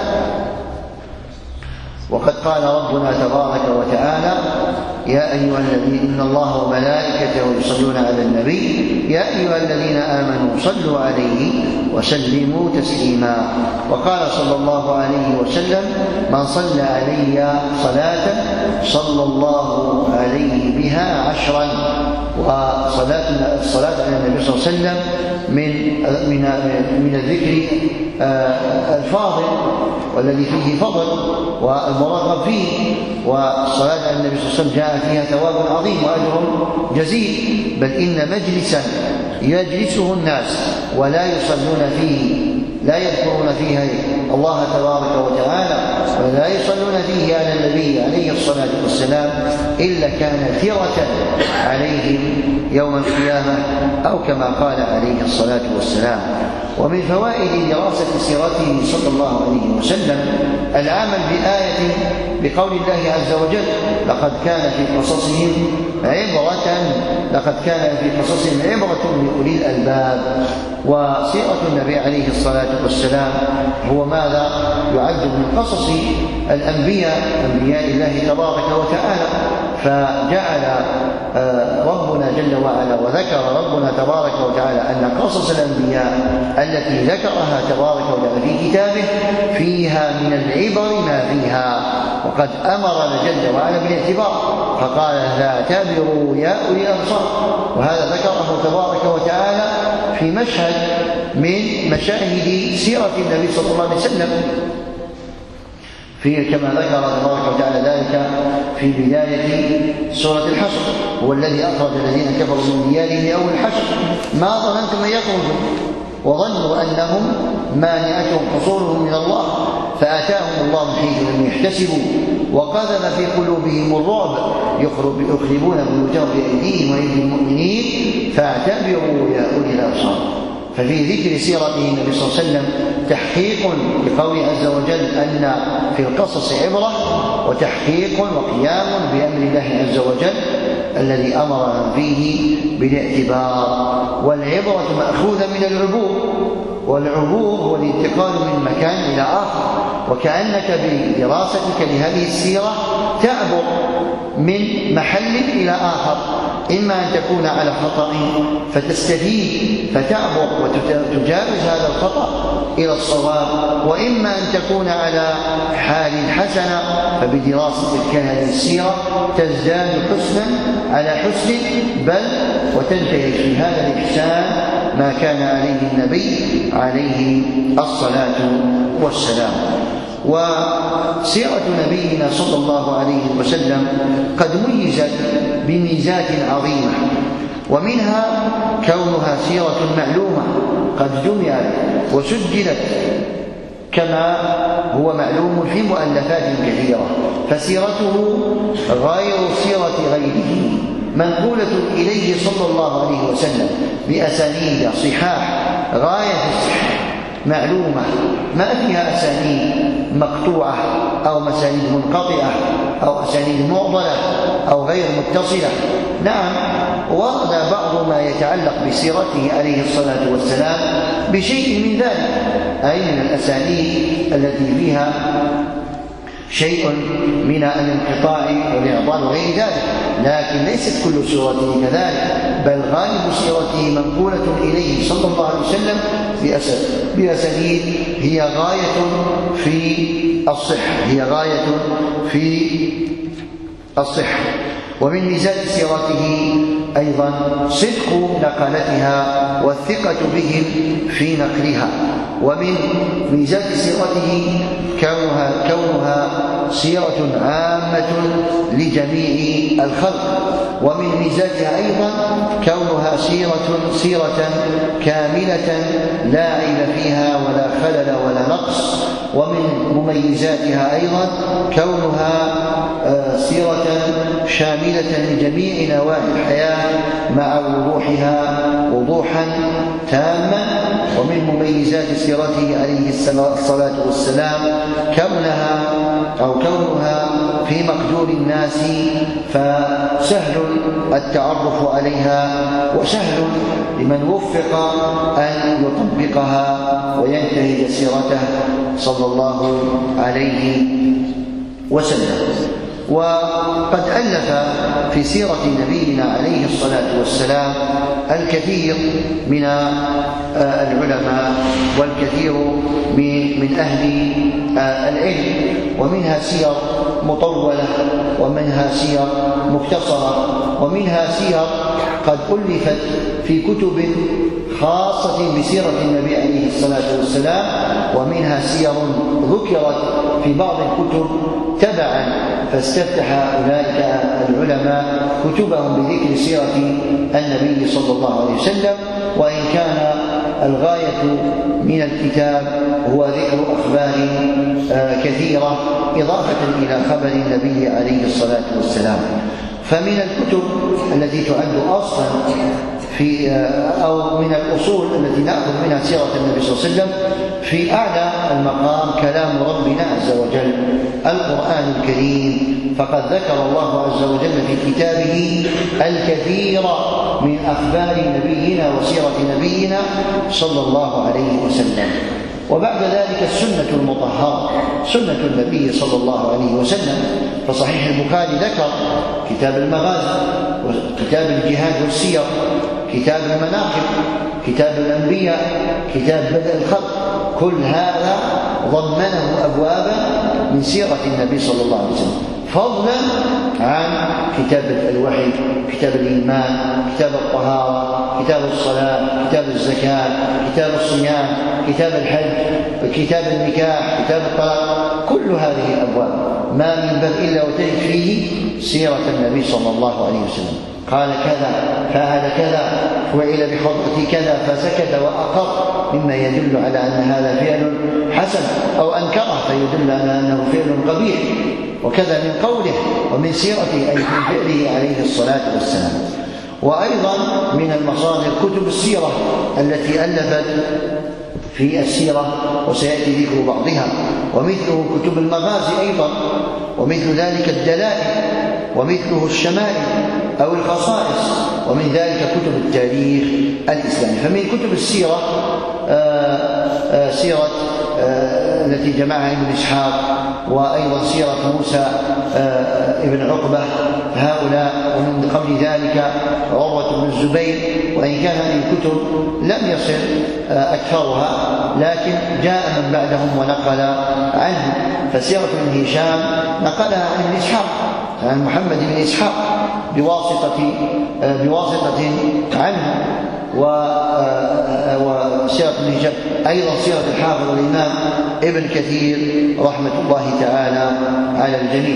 وقد قال ربنا تبارك وتعالى: يا أيها الذين إن الله وملائكته يصلون على النبي يا أيها الذين آمنوا صلوا عليه وسلموا تسليما. وقال صلى الله عليه وسلم: من صلى علي صلاة صلى الله عليه بها عشرا. وصلاة الصلاة على النبي صلى الله عليه وسلم من من من الذكر الفاضل والذي فيه فضل والمرغب فيه. والصلاة على النبي صلى الله عليه وسلم جاء فيها ثواب عظيم وأجر جزيل، بل إن مجلسا يجلسه الناس ولا يصلون فيه لا يذكرون فيها الله تبارك وتعالى ولا يصلون فيه على النبي عليه الصلاة والسلام إلا كان ثرة عليهم يوم القيامة، أو كما قال عليه الصلاة والسلام. ومن فوائد دراسة سيرته صلى الله عليه وسلم العمل بآية بقول الله عز وجل: لقد كان في قصصهم عبرة لقد كان في قصصهم عبرة لأولي الألباب. وسيرة النبي عليه الصلاة والسلام هو ماذا يعد من قصص الأنبياء أنبياء الله تبارك وتعالى. فجعل ربنا جل وعلا وذكر ربنا تبارك وتعالى أن قصص الأنبياء التي ذكرها تبارك وتعالى في كتابه فيها من العبر ما فيها، وقد أمر جل وعلا بالاعتبار فقال: فاعتبروا يا أولي الأبصار. وهذا ذكره تبارك وتعالى في مشهد من مشاهد سيرة النبي صلى الله عليه وسلم، في كما ذكر تبارك وتعالى ذلك في بداية سورة الحشر: هو الذي أخرج الذين كفروا من ديارهم لأول الحشر ما ظننتم أن يخرجوا وظنوا أنهم مانعتهم حصولهم من الله فآتاهم الله من حيث لم يحتسبوا وقذف في قلوبهم الرعب يخربون بيوتهم بأيديهم وأيدي المؤمنين فاعتبروا يا أولي الأبصار. ففي ذكر سيرته النبي صلى الله عليه وسلم تحقيق لقوله عز وجل أن في القصص عبرة، وتحقيق وقيام بأمر الله عز وجل الذي أمر فيه بالاعتبار. والعبرة مأخوذة من العبور، والعبور هو الانتقال من مكان إلى آخر، وكأنك بدراستك لهذه السيرة تعبر من محل إلى آخر، إما أن تكون على خطأ فتستفيد فتعبر وتجاوز هذا الخطأ إلى الصواب، وإما أن تكون على حال حسنة فبدراستك هذه السيرة تزداد حسنا على حسن، بل وتنتهي في هذا الإحسان ما كان عليه النبي عليه الصلاة والسلام. وسيرة نبينا صلى الله عليه وسلم قد ميزت بميزات عظيمة، ومنها كونها سيرة معلومة قد جمعت وسجلت كما هو معلوم في مؤلفات كثيرة، فسيرته غير سيرة غيره منقولة إليه صلى الله عليه وسلم بأسانيد صحاح غاية الصحة معلومة ما فيها أسانيد مقطوعة أو مسانيد منقطعة أو أسانيد معضلة أو غير متصلة. نعم، ورد بعض ما يتعلق بسيرته عليه الصلاة والسلام بشيء من ذلك، أي من الأسانيد التي فيها شيء من الانقطاع والإعضال وغير ذلك، لكن ليست كل سيرته كذلك، بل غالب سيرته منقولة إليه صلى الله عليه وسلم بأسانيد هي غاية في الصحة هي غاية في الصحة. ومن ميزات سيرته أيضا صدق نقلتها والثقة بهم في نقلها. ومن ميزات سيرته كونها, كونها سيرة عامة لجميع الخلق. ومن ميزاتها أيضا كونها سيرة سيرة كاملة لا عيب فيها ولا خلل ولا نقص. ومن مميزاتها أيضا كونها سيرة شاملة لجميع نواحي الحياة مع وضوحها وضوحا تاما. ومن مميزات سيرته عليه الصلاة والسلام كونها أو كونها في مقدور الناس، فسهل التعرف عليها وسهل لمن وفق أن يطبقها وينتهج سيرته صلى الله عليه وسلم. وقد ألف في سيرة نبينا عليه الصلاة والسلام الكثير من العلماء والكثير من أهل العلم، ومنها سير مطولة ومنها سير مختصرة ومنها سير قد ألفت في كتب خاصة بسيرة النبي عليه الصلاة والسلام، ومنها سير ذكرت في بعض الكتب تبعا، فاستفتح أولئك العلماء كتبهم بذكر سيرة النبي صلى الله عليه وسلم. وإن كان الغاية من الكتاب هو ذكر أخبار كثيرة إضافة إلى خبر النبي عليه الصلاة والسلام. فمن الكتب التي تعد أصلا في أو من الأصول التي نأخذ منها سيرة النبي صلى الله عليه وسلم في أعلى المقام كلام ربنا عز وجل القرآن الكريم، فقد ذكر الله عز وجل في كتابه الكثير من أخبار نبينا وسيرة نبينا صلى الله عليه وسلم. وبعد ذلك السنة المطهرة سنة النبي صلى الله عليه وسلم، فصحيح البخاري ذكر كتاب المغازي وكتاب الجهاد والسير، كتاب المناقب، كتاب الأنبياء، كتاب بدء الخلق، كل هذا ضمنه أبوابا من سيرة النبي صلى الله عليه وسلم، فضلا عن كتاب الوحي، كتاب الإيمان، كتاب الطهارة، كتاب الصلاة، كتاب الزكاة، كتاب الصيام، كتاب الحج، كتاب النكاح، كتاب الطلاق. كل هذه الأبواب ما من باب إلا وتجد فيه سيرة النبي صلى الله عليه وسلم، قال كذا، فعل كذا، فعل بحضرة كذا، فسكت وأقر، مما يدل على أن هذا فعل حسن، أو أنكره فيدل على أنه فعل قبيح. وكذا من قوله ومن سيرته أي من فعله عليه الصلاة والسلام. وأيضا من المصادر كتب السيرة التي ألفت في السيرة وسيأتي ذكر بعضها، ومثله كتب المغازي أيضا، ومثل ذلك الدلائل، ومثله الشمائل أو الخصائص، ومن ذلك كتب التاريخ الإسلامي. فمن كتب السيرة آآ آآ سيرة التي جمعها ابن إسحاق، وأيضا سيرة موسى ابن عقبة، هؤلاء. ومن قبل ذلك عروة بن الزبير، وإن كان هذه الكتب لم يصل أكثرها، لكن جاء من بعدهم ونقل عنه. فسيرة ابن هشام نقلها عن ابن إسحاق، عن محمد بن إسحاق بواسطة بواسطة عنه. وسيرة ابن هشام أيضا سيرة الحافظ الإمام ابن كثير رحمة الله تعالى على الجميع.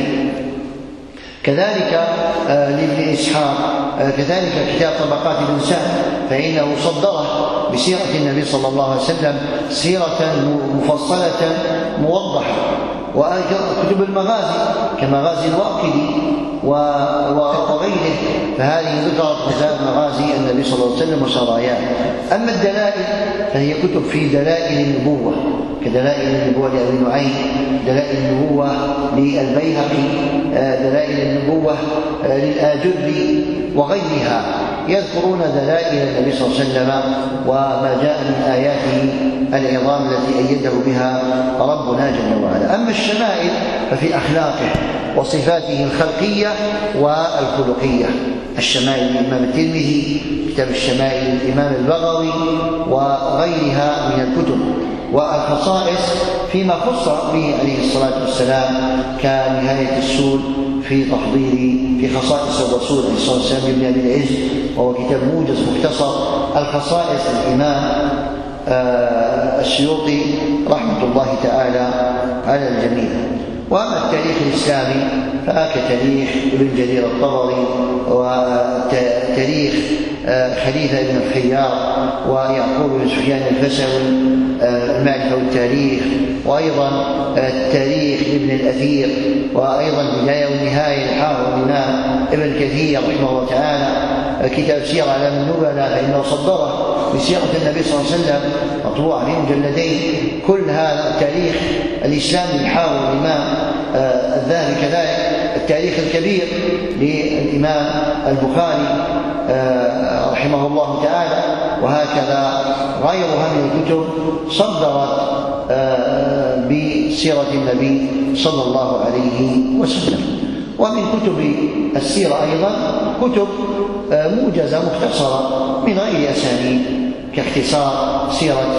كذلك لابن إسحاق كذلك كتاب طبقات ابن سعد، فإنه صدره بسيرة النبي صلى الله عليه وسلم سيرة مفصلة موضحة. وكتب المغازي كمغازي الواقدي وغيره، فهذه ذكرت مغازي النبي صلى الله عليه وسلم وسراياه. أما الدلائل فهي كتب في دلائل النبوة، كدلائل النبوة لأبي نعيم، دلائل النبوة للبيهقي، دلائل النبوة للآجري وغيرها، يذكرون دلائل النبي صلى الله عليه وسلم وما جاء من آياته العظام التي أيده بها ربنا جل وعلا. أما الشمائل ففي أخلاقه وصفاته الخلقية والخلقية. الشمائل الإمام الترمذي، كتاب الشمائل الإمام البغوي وغيرها من الكتب. والخصائص فيما خص به عليه الصلاة والسلام كنهاية السول في تحضير في خصائص الرسول عليه الصلاة والسلام ابن أبي العز، وهو كتاب موجز مختصر. الخصائص الإمام السيوطي رحمة الله تعالى على الجميع. وأما التاريخ الإسلامي فكتاريخ ابن جرير الطبري وتاريخ خليفة ابن الخيار ويعقوب بن سفيان الفسوي المعرفة والتاريخ، وأيضا التاريخ لابن الأثير، وأيضا البداية والنهاية للحافظ الإمام ابن كثير رحمه الله تعالى، كتاب سير أعلام النبلاء فإنه صدره بسيرة النبي صلى الله عليه وسلم مطبوعة في مجلدين. كل هذا التاريخ الإسلامي للحافظ الإمام الذهبي، كذلك التاريخ الكبير للإمام البخاري رحمه الله تعالى، وهكذا غيرها من الكتب صدرت بسيرة النبي صلى الله عليه وسلم. ومن كتب السيرة أيضا كتب موجزة مختصرة من غير أسانيد كاختصار سيرة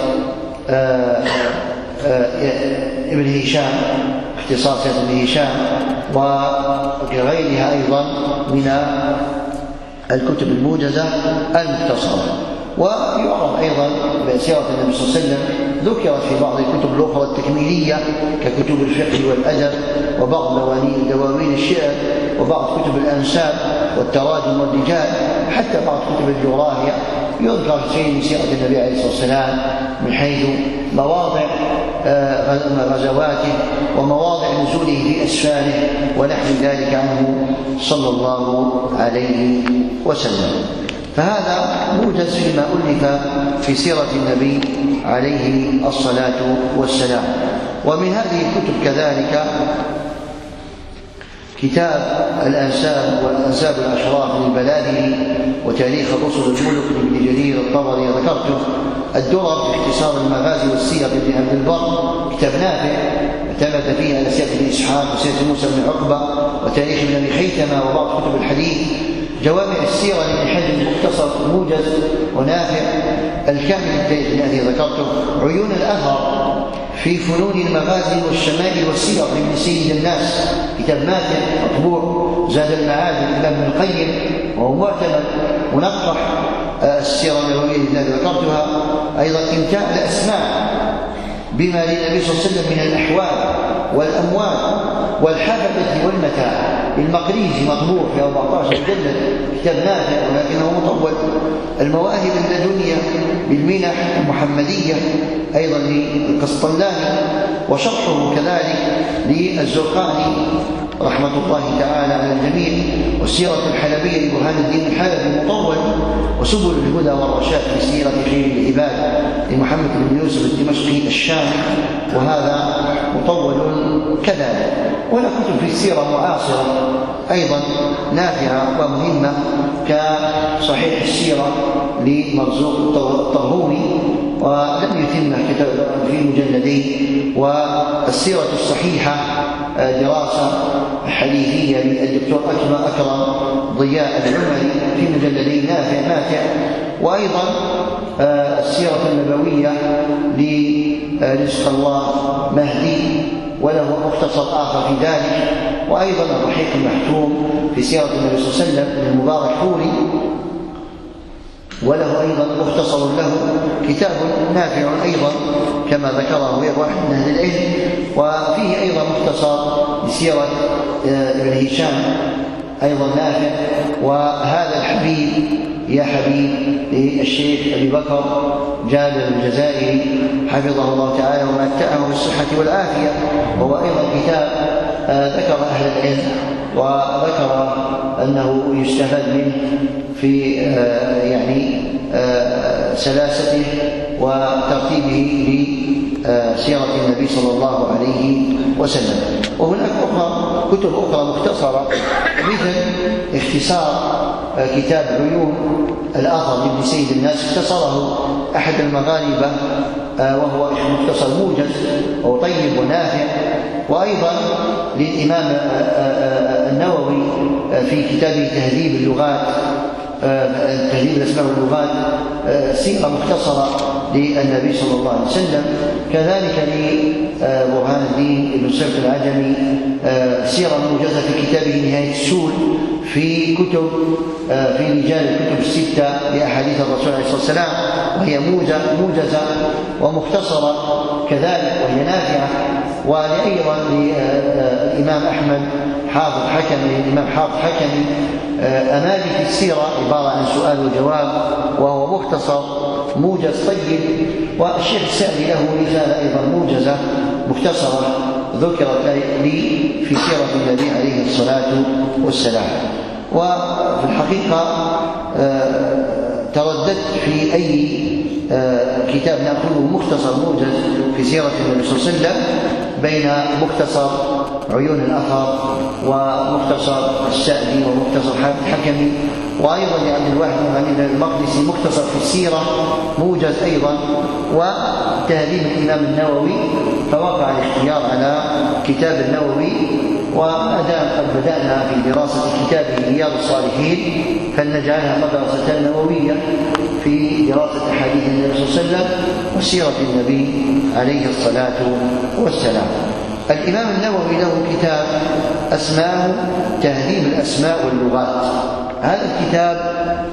ابن هشام، اختصار سيرة ابن هشام، وغيرها أيضا من الكتب الموجزة المختصرة. ويعرف أيضا بسيرة النبي صلى الله عليه وسلم ذكرت في بعض الكتب الأخرى التكميلية ككتب الفقه والأدب، وبعض دواوين الشعر، وبعض كتب الأنساب والتراجم والرجال، حتى بعض كتب الجغرافيا يذكر شيء من سيرة النبي عليه الصلاة والسلام من حيث مواضع غزواته ومواضع نزوله في أسفاره ونحو ذلك عنه صلى الله عليه وسلم. فهذا موجز فيما ألف في سيرة النبي عليه الصلاة والسلام. ومن هذه الكتب كذلك كتاب الأنساب والأنساب الأشراف للبلاذري، وتاريخ الرسل الملك لابن جرير الطبري ذكرته، الدرر في اختصار المغازي والسير لابن عبد البر كتاب نافع اعتمد فيه على سيرة ابن إسحاق وسيرة موسى بن عقبة وتاريخ ابن أبي حيثمة وبعض كتب الحديث، جوامع السيرة لابن حجر مختصر موجز ونافع، الكامل الذي ذكرته، عيون الأثر في فنون المغازي والشمائل والسير لابن سيد الناس كتاب ماتع مطبوع، زاد المعاد للإمام ابن القيم وهو معتمد، منقح السيرة النبوية التي ذكرتها، أيضا إمتاع الأسماع بما للنبي صلى الله عليه وسلم من الأحوال والأموال والحفظة والمتاع، المقريزي مطبوع في أربعة عشر مجلد كتاب نافع ولكنه مطول، المواهب اللدنية بالمنح المحمدية أيضا للقسطلاني، وشرحه كذلك للزرقاني رحمة الله تعالى على الجميع، والسيرة الحلبية لبرهان الدين الحلبي مطول، وسبل الهدى والرشاد في سيرة خير العباد لمحمد بن يوسف الدمشقي الشامي، وهذا مطول كذلك. ولا كتب في السيرة معاصرة أيضا نافعة ومهمة كصحيح السيرة لمرزوق الطرهوني ولم يتم في مجلدين، والسيرة الصحيحة دراسة حديثية للدكتور أكرم ضياء العمري في مجلدين نافع ماتع، وأيضا السيرة النبوية لرزق الله مهدي وله مختصر آخر في ذلك، وأيضا الرحيق المحتوم في سيرة النبي صلى الله عليه وسلم للمبارك فوري وله أيضا مختصر له كتاب نافع أيضا كما ذكره غير واحد من أهل العلم، وفيه أيضا مختصر لسيرة ابن هشام أيضا نافع، وهذا الحبيب يا حبيب للشيخ أبي بكر جابر الجزائري حفظه الله تعالى ومتعه بالصحة والعافية، وهو أيضا كتاب ذكر أهل العلم وذكر أنه يستفاد منه في يعني سلاسته وترتيبه لسيرة النبي صلى الله عليه وسلم. وهناك أخرى كتب أخرى مختصرة مثل اختصار كتاب عيون الأثر لابن سيد الناس، اختصره أحد المغاربة وهو مختصر موجز وطيب ونافع، وأيضا للإمام النووي في كتابه تهذيب اللغات تهذيب الأسماء واللغات سيرة مختصرة للنبي صلى الله عليه وسلم، كذلك لبرهان الدين ابن سبط العجمي سيرة موجزة في كتابه نهاية السول، في كتب في رجال الكتب الستة لأحاديث الرسول عليه الصلاة والسلام، وهي موجزة ومختصرة كذلك وهي نافعة، ولأيضا للإمام أحمد حافظ حكمي الإمام حافظ حكمي أمالي في السيرة، عبارة عن سؤال وجواب وهو مختصر موجز طيب. والشيخ السعدي له رسالة أيضا موجزة مختصرة ذكرت لي في سيرة النبي عليه الصلاة والسلام. وفي الحقيقة ترددت في أي كتاب نأخذه مختصر موجز في سيرة النبي صلى الله عليه وسلم بين مختصر عيون الأثر ومختصر السعدي ومختصر حافظ حكمي، وأيضا لعبد الواحد بن غني المقدسي مختصر في السيرة موجز أيضا، وتهذيب الإمام النووي، فوقع الاختيار على كتاب النووي. وما دام قد بدأنا في دراسة كتابه رياض الصالحين فلنجعلها مدرسة نووية في دراسة أحاديث النبي صلى الله عليه وسلم وسيرة النبي عليه الصلاة والسلام. الإمام النووي له كتاب اسماه تهذيب الأسماء واللغات. هذا الكتاب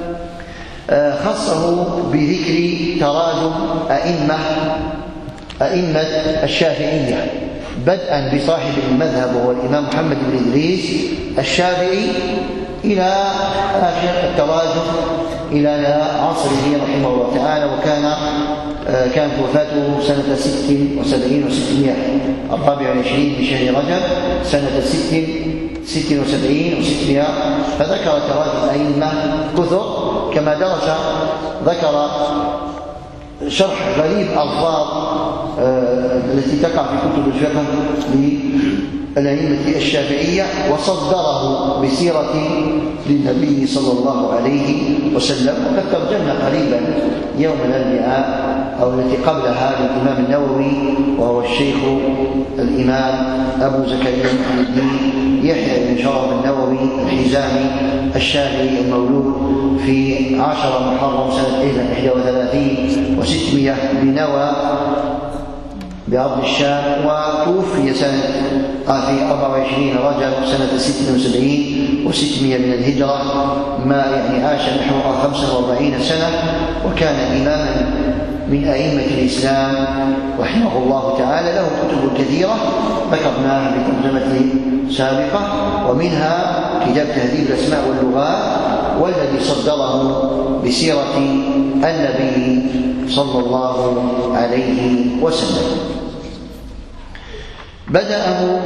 خصه بذكر تراجم أئمة أئمة الشافعية، بدءا بصاحب المذهب وهو الإمام محمد بن إدريس الشافعي إلى آخر التراجم إلى عصره رحمه الله تعالى. وكان كانت وفاته سنة ست وسبعين وستمائة، الرابع والعشرين من شهر رجب سنة ست ست وسبعين وستمائة. فذكر تراجم أئمة كثر كما درس، ذكر شرح غريب ألفاظ التي تقع في كتب الفقه للأئمة الشافعية، وصدره بسيرة للنبي صلى الله عليه وسلم. وقد ترجمنا قريبا يوم الأربعاء أو التي قبلها للإمام النووي، وهو الشيخ الإمام أبو زكريا محمد الدين يحيى بن شرف النووي الحزامي الشافعي المولود في عشرة محرم سنة إحدى وثلاثين وستمائة بنوى بأرض الشام، وتوفي سنة في أربعة وعشرين رجب سنة ست وسبعين وستمائة من الهجرة، ما يعني عاش نحو خمسة وأربعين سنة، وكان إماما من أئمة الإسلام رحمه الله تعالى. له كتب كثيرة ذكرناها في ترجمته سابقة، ومنها كتاب تهذيب الأسماء واللغات، والذي صدره بسيرة النبي صلى الله عليه وسلم. بدأه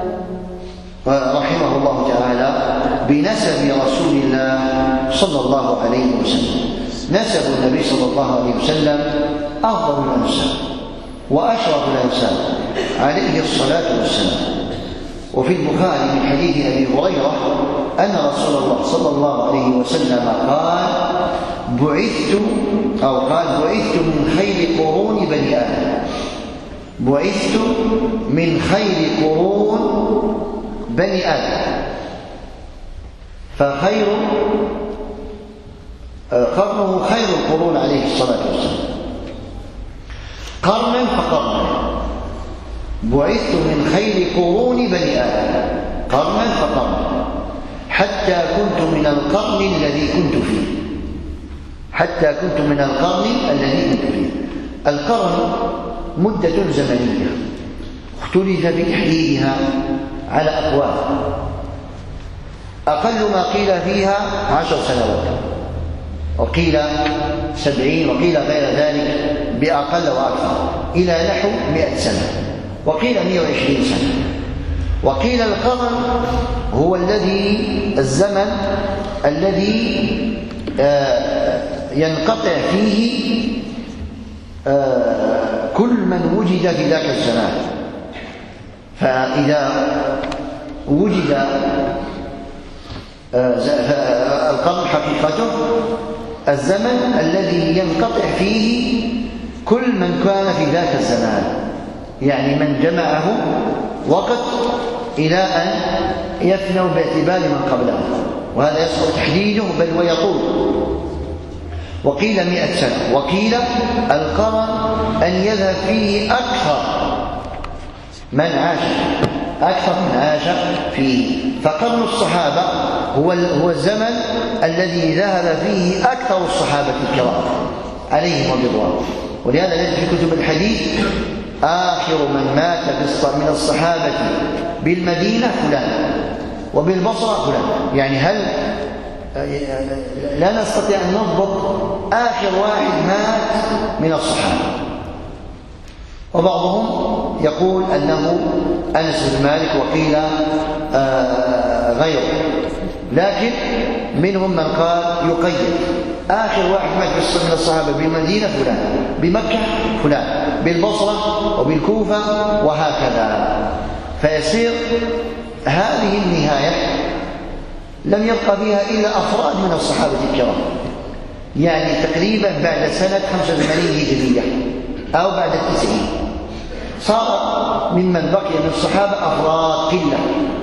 رحمه الله تعالى بنسب رسول الله صلى الله عليه وسلم. نسب النبي صلى الله عليه وسلم أفضل الأنساب وأشرف الأنساب عليه الصلاة والسلام. وفي البخاري من حديث أبي هريرة أن رسول الله صلى الله عليه وسلم قال: بعثت أو قال بعثت من خير قرون بني آدم. بعثت من خير قرون بني آدم. فخير قرنه خير القرون عليه الصلاة والسلام، قرنا فقرنا. بعثت من خير قرون بني آدم قرنا فقرنا، حتى كنت من القرن الذي كنت فيه حتى كنت من القرن الذي كنت فيه. القرن مدة زمنية اختلف في تحديدها على أقوال، أقل ما قيل فيها عشر سنوات، وقيل سبعين، وقيل غير ذلك بأقل وأكثر إلى نحو مئة سنة، وقيل مئة وعشرين سنة. وقيل القرن هو الذي الزمن الذي ينقطع فيه كل من وجد في ذاك الزمان. فإذا وجد القرن حقيقته الزمن الذي ينقطع فيه كل من كان في ذاك الزمان، يعني من جمعه وقت إلى أن يفنوا باعتبار من قبله، وهذا يصعب تحديده بل ويطول. وقيل مئة سنة، وقيل القرن أن يذهب فيه أكثر من عاش أكثر من عاش فيه. فقرن الصحابة هو هو الزمن الذي ذهب فيه أكثر الصحابة الكرام عليهم الرضوان. ولهذا نجد في كتب الحديث آخر من مات من الصحابة بالمدينة فلان وبالبصرة فلان. يعني هل لا نستطيع أن نضبط آخر واحد مات من الصحابة. وبعضهم يقول أنه أنس بن مالك وقيل غيره، لكن منهم من قال يقيد آخر واحد مات من الصحابة بالمدينة فلان، بمكة فلان، بالبصرة وبالكوفة وهكذا. فيصير هذه النهاية لم يبقى فيها إلا أفراد من الصحابة الكرام، يعني تقريبا بعد سنة خمسة وثمانين هجرية أو بعد التسعين صار ممن بقي من الصحابة أفراد قلة.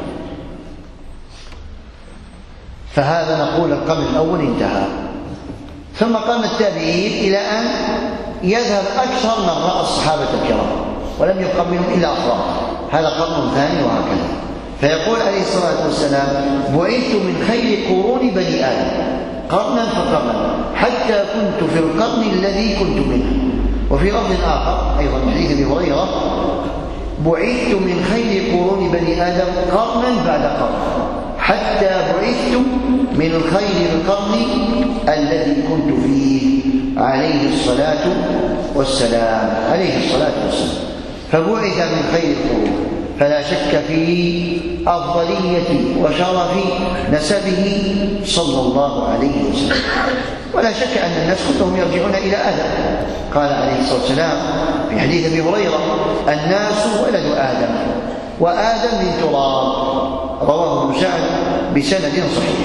فهذا نقول القرن الأول انتهى. ثم قرن التابعين إلى أن يذهب أكثر من رأى الصحابة الكرام ولم يبقى منهم إلا أفراد، هذا قرن ثاني وهكذا. فيقول عليه الصلاة والسلام: بعثت من خير قرون بني آدم قرنا فقرنا حتى كنت في القرن الذي كنت منه. وفي لفظ آخر أيضا من حديث أبي هريرة: بعثت من خير قرون بني آدم قرنا بعد قرن حتى بعثت من الخير القرن الذي كنت فيه عليه الصلاة والسلام عليه الصلاة والسلام. فبعث من خير القرون، فلا شك في أفضلية وشرف نسبه صلى الله عليه وسلم. ولا شك أن الناس كلهم يرجعون إلى آدم. قال عليه الصلاة والسلام في حديث أبي هريرة: الناس ولد آدم وآدم من تراب، رواه ابن سعد بسند صحيح.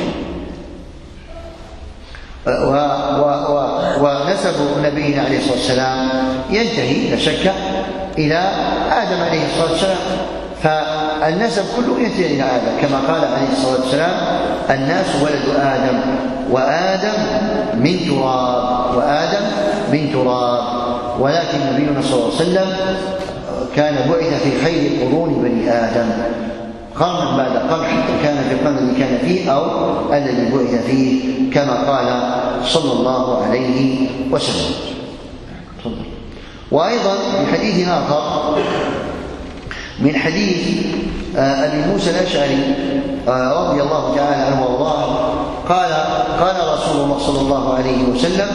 و و و ونسب نبينا عليه الصلاة والسلام ينتهي لا شك إلى آدم عليه الصلاة والسلام، فالنسب كله ينتهي إلى آدم كما قال عليه الصلاة والسلام: الناس ولد آدم وآدم من تراب وآدم من تراب. ولكن نبينا صلى الله عليه وسلم كان بعث في خير قرون بني آدم قرنا بعد قرن حتى كان في القرن الذي كان فيه أو الذي بعث فيه كما قال صلى الله عليه وسلم. وأيضا من حديث آخر من حديث أبي موسى الأشعري رضي الله تعالى عنه وارضاه قال: قال رسول الله صلى الله عليه وسلم: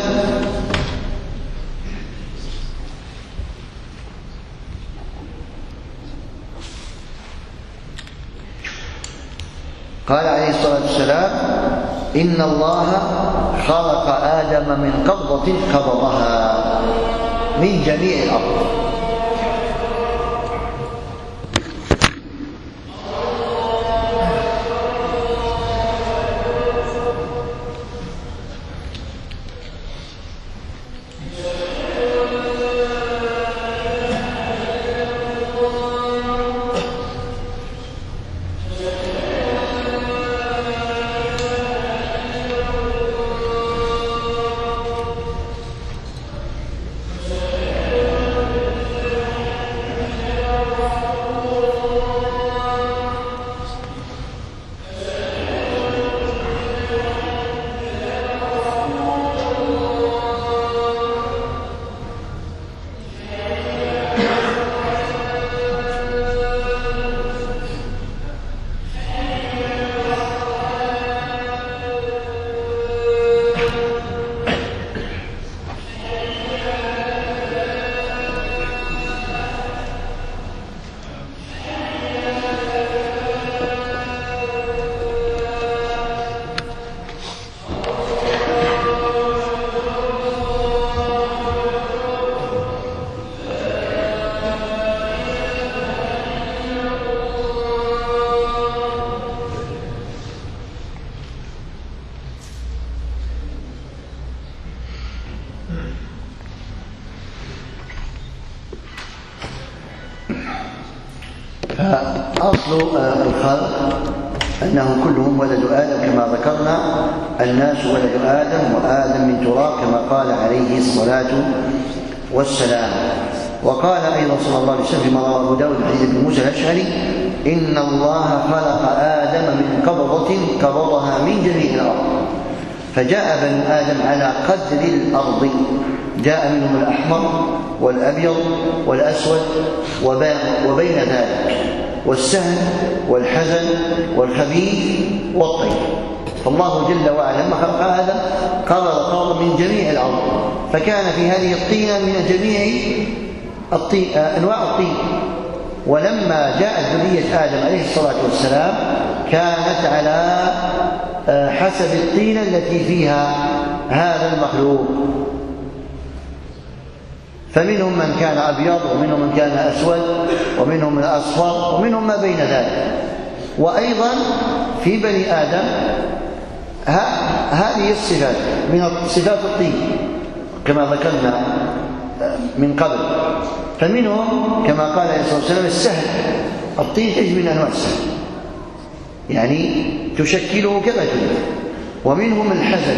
قال عليه الصلاة والسلام: إن الله خلق آدم من قبضة قبضها من جميع الأرض. فأصل الخلق أنهم كلهم ولد آدم كما ذكرنا: الناس ولد آدم وآدم من تراب كما قال عليه الصلاة والسلام. وقال أيضا صلى الله عليه وسلم فيما رواه أبو داود من حديث ابن موسى الأشعري: إن الله خلق آدم من قبضة قبضها من جميع الأرض فجاء بنو آدم على قدر الأرض، جاء منهم الأحمر والأبيض والأسود وبين ذلك والسهل والحزن والخبيث والطيب. فالله جل وعلا لما خلق آدم قبض قبض من جميع الأرض، فكان في هذه الطينة من جميع الطين أنواع الطين. ولما جاءت ذرية آدم عليه الصلاة والسلام كانت على حسب الطينة التي فيها هذا المخلوق، فمنهم من كان أبيض ومنهم من كان أسود ومنهم من أصفر ومنهم ما بين ذلك. وأيضا في بني آدم هذه الصفات من صفات الطين كما ذكرنا من قبل. فمنهم كما قال عليه الصلاة والسلام السهل، الطين تجي من أنواع السهل يعني تشكله كما تريد. ومنهم الحزن،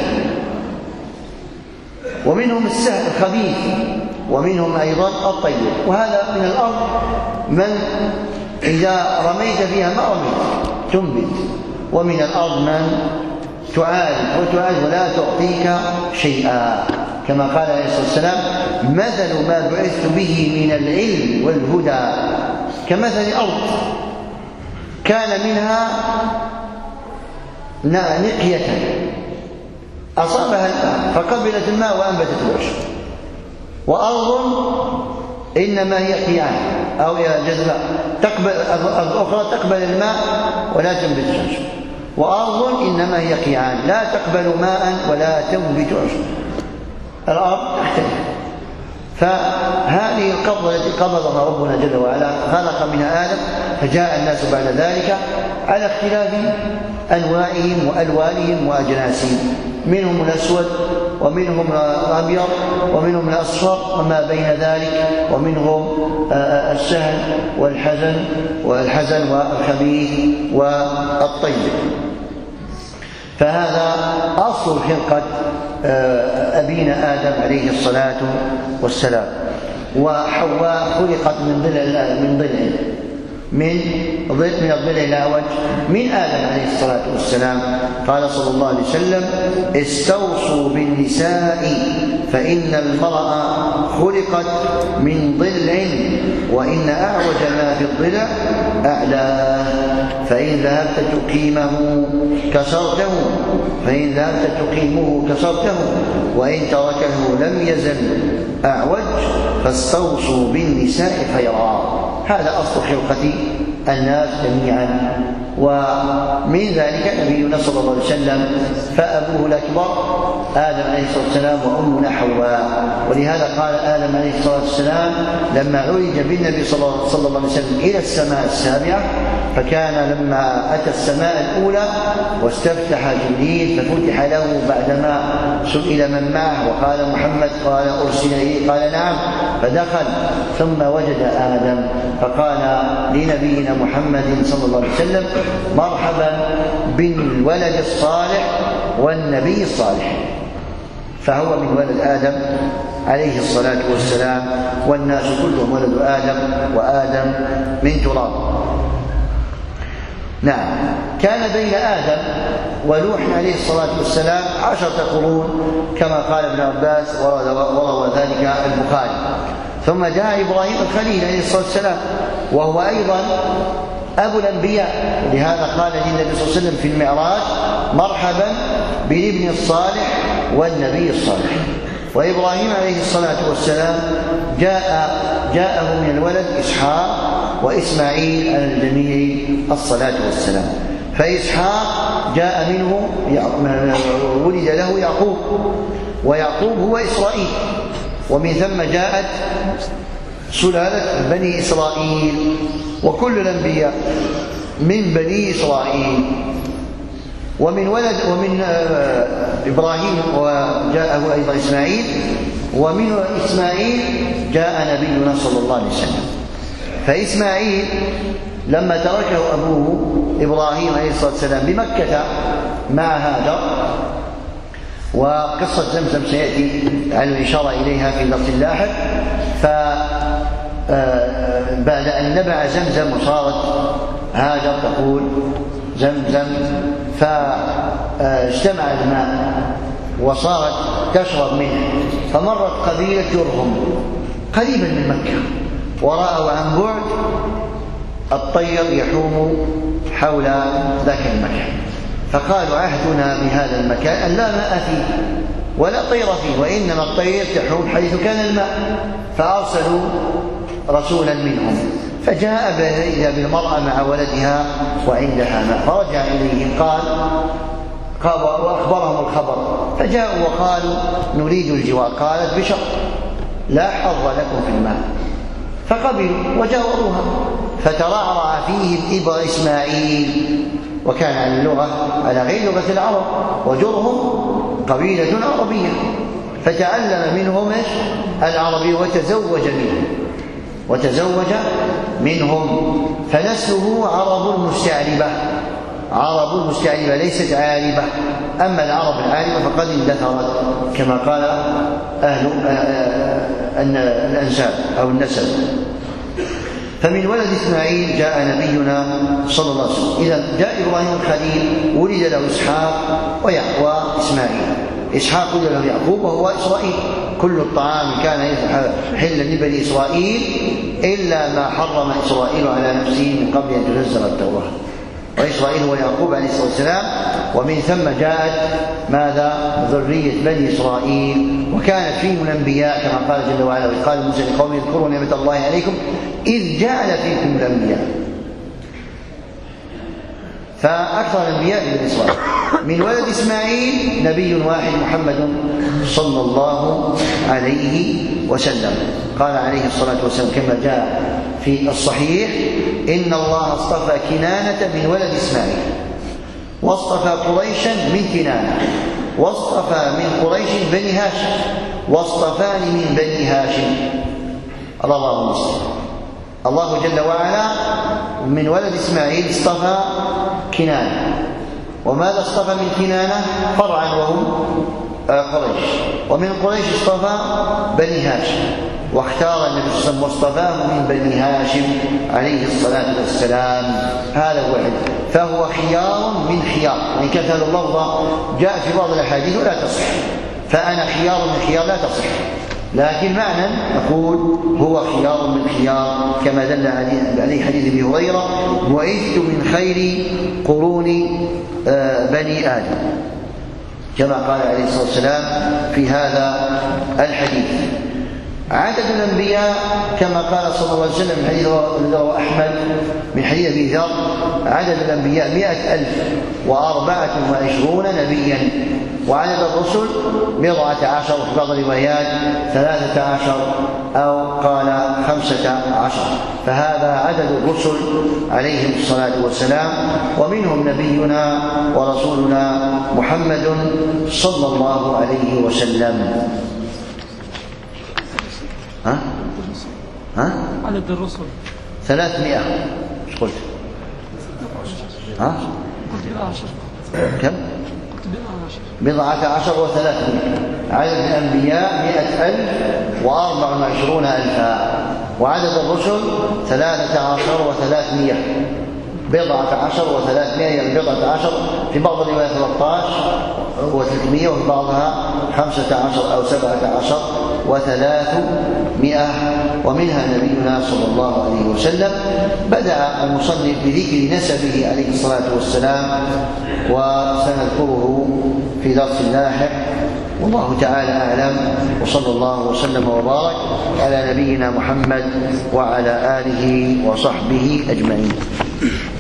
ومنهم السهل الخبيث، ومنهم أيضا الطيب. وهذا من الأرض من إذا رميت فيها ما رميت تنبت، ومن الأرض من تعالج وتعالج ولا تعطيك شيئا، كما قال عليه الصلاة والسلام مثل ما بعثت به من العلم والهدى كمثل أرض كان منها نقية أصابها الماء فقبلت الماء وأنبتت العشب، وأرض إنما هي قيعان أو هي جذباء تقبل الأخرى تقبل الماء ولا تنبت العشب، وأرض إنما هي قيعان لا تقبل ماء ولا تنبت عشب. الأرض تختلف. فهذه القبضة التي قبضها ربنا جل وعلا خلق منها آدم، فجاء الناس بعد ذلك على اختلاف أنواعهم وألوانهم وأجناسهم، منهم الأسود ومنهم الأبيض ومنهم الأصفر وما بين ذلك، ومنهم السهل والحزن والحزن والخبيث والطيب. فهذا أصل خلقة أبينا آدم عليه الصلاة والسلام. وحواء خلقت من ضلع من ضلع من من الضلع الأعوج من آدم عليه الصلاة والسلام. قال صلى الله عليه وسلم استوصوا بالنساء فإن المرأة خلقت من ضلع وإن أعوج ما في الضلع أعلاه، فإن ذهبت تقيمه كسرته فإن ذهبت تقيمه كسرته وإن تركه لم يزل أعوج فاستوصوا بالنساء خيرا. هذا أصل خلقة الناس جميعا. ومن ذلك نبينا صلى الله عليه وسلم فأبوه الأكبر آدم عليه الصلاة والسلام وأمنا حواء. ولهذا قال آدم عليه الصلاة والسلام لما عرج بالنبي صلى الله عليه وسلم إلى السماء السابعة، فكان لما أتى السماء الأولى واستفتح جبريل ففتح له بعدما سئل من معه وقال محمد قال أرسل إليه قال نعم، فدخل ثم وجد آدم فقال لنبينا محمد صلى الله عليه وسلم مرحبا بالولد الصالح والنبي الصالح، فهو من ولد آدم عليه الصلاة والسلام، والناس كلهم ولد آدم وآدم من تراب. نعم. كان بين آدم ونوح عليه الصلاة والسلام عشرة قرون كما قال ابن عباس وروى ذلك البخاري. ثم جاء إبراهيم الخليل عليه الصلاة والسلام وهو أيضا أبو الأنبياء، ولهذا قال للنبي صلى الله عليه وسلم في المعراج مرحبا بالابن الصالح والنبي الصالح. وإبراهيم عليه الصلاة والسلام جاء جاءه من الولد إسحاق وإسماعيل على الجميع الصلاة والسلام. فإسحاق جاء منه ولد له يعقوب، ويعقوب هو إسرائيل، ومن ثم جاءت سلالة بني إسرائيل، وكل الأنبياء من بني إسرائيل. ومن ولد ومن إبراهيم وجاءه أيضا إسماعيل، ومن إسماعيل جاء نبينا صلى الله عليه وسلم. فإسماعيل لما تركه أبوه إبراهيم عليه الصلاة والسلام بمكة مع هاجر، وقصة زمزم سيأتي على الإشارة إليها في درس لاحق، فبعد أن نبع زمزم وصارت هاجر تقول زمزم، فاجتمع الماء وصارت تشرب منه، فمرت قبيلة جرهم قريبا من مكة ورأوا عن بعد الطير يحوم حول ذاك المكان، فقالوا عهدنا بهذا المكان أن لا ماء فيه ولا طير فيه، وإنما الطير تحوم حيث كان الماء، فأرسلوا رسولا منهم فجاء إذا بالمرأة مع ولدها وعندها ماء، فرجع إليهم قال وأخبرهم الخبر، فجاءوا وقالوا نريد الجوار، قالت بشرط لا حظ لكم في الماء، فقبلوا وجاوروها، فترعرع فيه الإبر إسماعيل، وكان على اللغة على غير لغة العرب، وجرهم قبيلة عربية، فتعلم منهم العربي وتزوج منهم وتزوج منهم فنسله عرب المستعربة، عرب المستعربة ليست عاربة، أما العرب العاربة فقد اندثرت كما قال أهل الأنساب أو النسب. فمن ولد إسماعيل جاء نبينا صلى الله عليه وسلم. إذا جاء إبراهيم الخليل ولد له إسحاق وإسماعيل، إسحاق ولد له يعقوب وهو إسرائيل، كل الطعام كان حلا لبني إسرائيل إلا ما حرم إسرائيل على نفسه من قبل أن تنزل التوراة، وإسرائيل هو يعقوب عليه الصلاة والسلام، ومن ثم جاءت ماذا؟ ذرية بني إسرائيل، وكانت فيهم الأنبياء كما قال جل وعلا وقال موسى لقومه اذكروا نعمة الله عليكم إذ جعل فيكم الأنبياء، فأكثر الأنبياء بني إسرائيل. من ولد إسماعيل نبي واحد محمد صلى الله عليه وسلم، قال عليه الصلاة والسلام كما جاء في الصحيح إن الله اصطفى كنانة من ولد إسماعيل، واصطفى قريشا من كنانة، واصطفى من قريش بني هاشم، واصطفاني من بني هاشم، رواه مسلم. الله جل وعلا من ولد إسماعيل اصطفى كنانة، وماذا اصطفى من كنانة؟ فرعا وهم قريش، ومن قريش اصطفى بني هاشم، واختار النبي صلى الله عليه وسلم واصطفاه من بني هاشم عليه الصلاة والسلام. هذا هو العلم، فهو خيار من خيار، وإن كانت هذا اللفظ جاء في بعض الأحاديث ولا تصح، فأنا خيار من خيار لا تصح، لكن معنى نقول هو خيار من خيار، كما دل عليه حديث ابي هريره بعثت من خير قرون بني آدم، كما قال عليه الصلاة والسلام في هذا الحديث. عدد الأنبياء كما قال صلى الله عليه وسلم من حديث رواه أحمد من حديث أبي ذر، عدد الأنبياء مئة ألف وأربعة وعشرون نبيا، وعدد الرسل بضعة عشر، وفي بعض الروايات ثلاثة عشر أو قال خمسة عشر، فهذا عدد الرسل عليهم الصلاة والسلام، ومنهم نبينا ورسولنا محمد صلى الله عليه وسلم. ها؟ ها؟ عدد الرسل ثلاثمائة. ايش قلت؟ ها؟ قلت بضعة عشر. كم؟ قلت بضعة عشر. بضعة عشر وثلاثمائة. عدد الأنبياء مئة ألف وأربع وعشرون ألفا، وعدد الرسل ثلاثة عشر وثلاثمائة، بضعة عشر وثلاثمائة، يعني بضعة عشر في بعض الروايات ثلاثة عشر وثلاثمائة، وفي بعضها خمسة عشر أو سبعة عشر وثلاثمائة، ومنها نبينا صلى الله عليه وسلم. بدأ المصنف بذكر نسبه عليه الصلاة والسلام، وسنذكره في درس لاحق، والله تعالى أعلم، وصلى الله وسلم وبارك على نبينا محمد وعلى آله وصحبه أجمعين.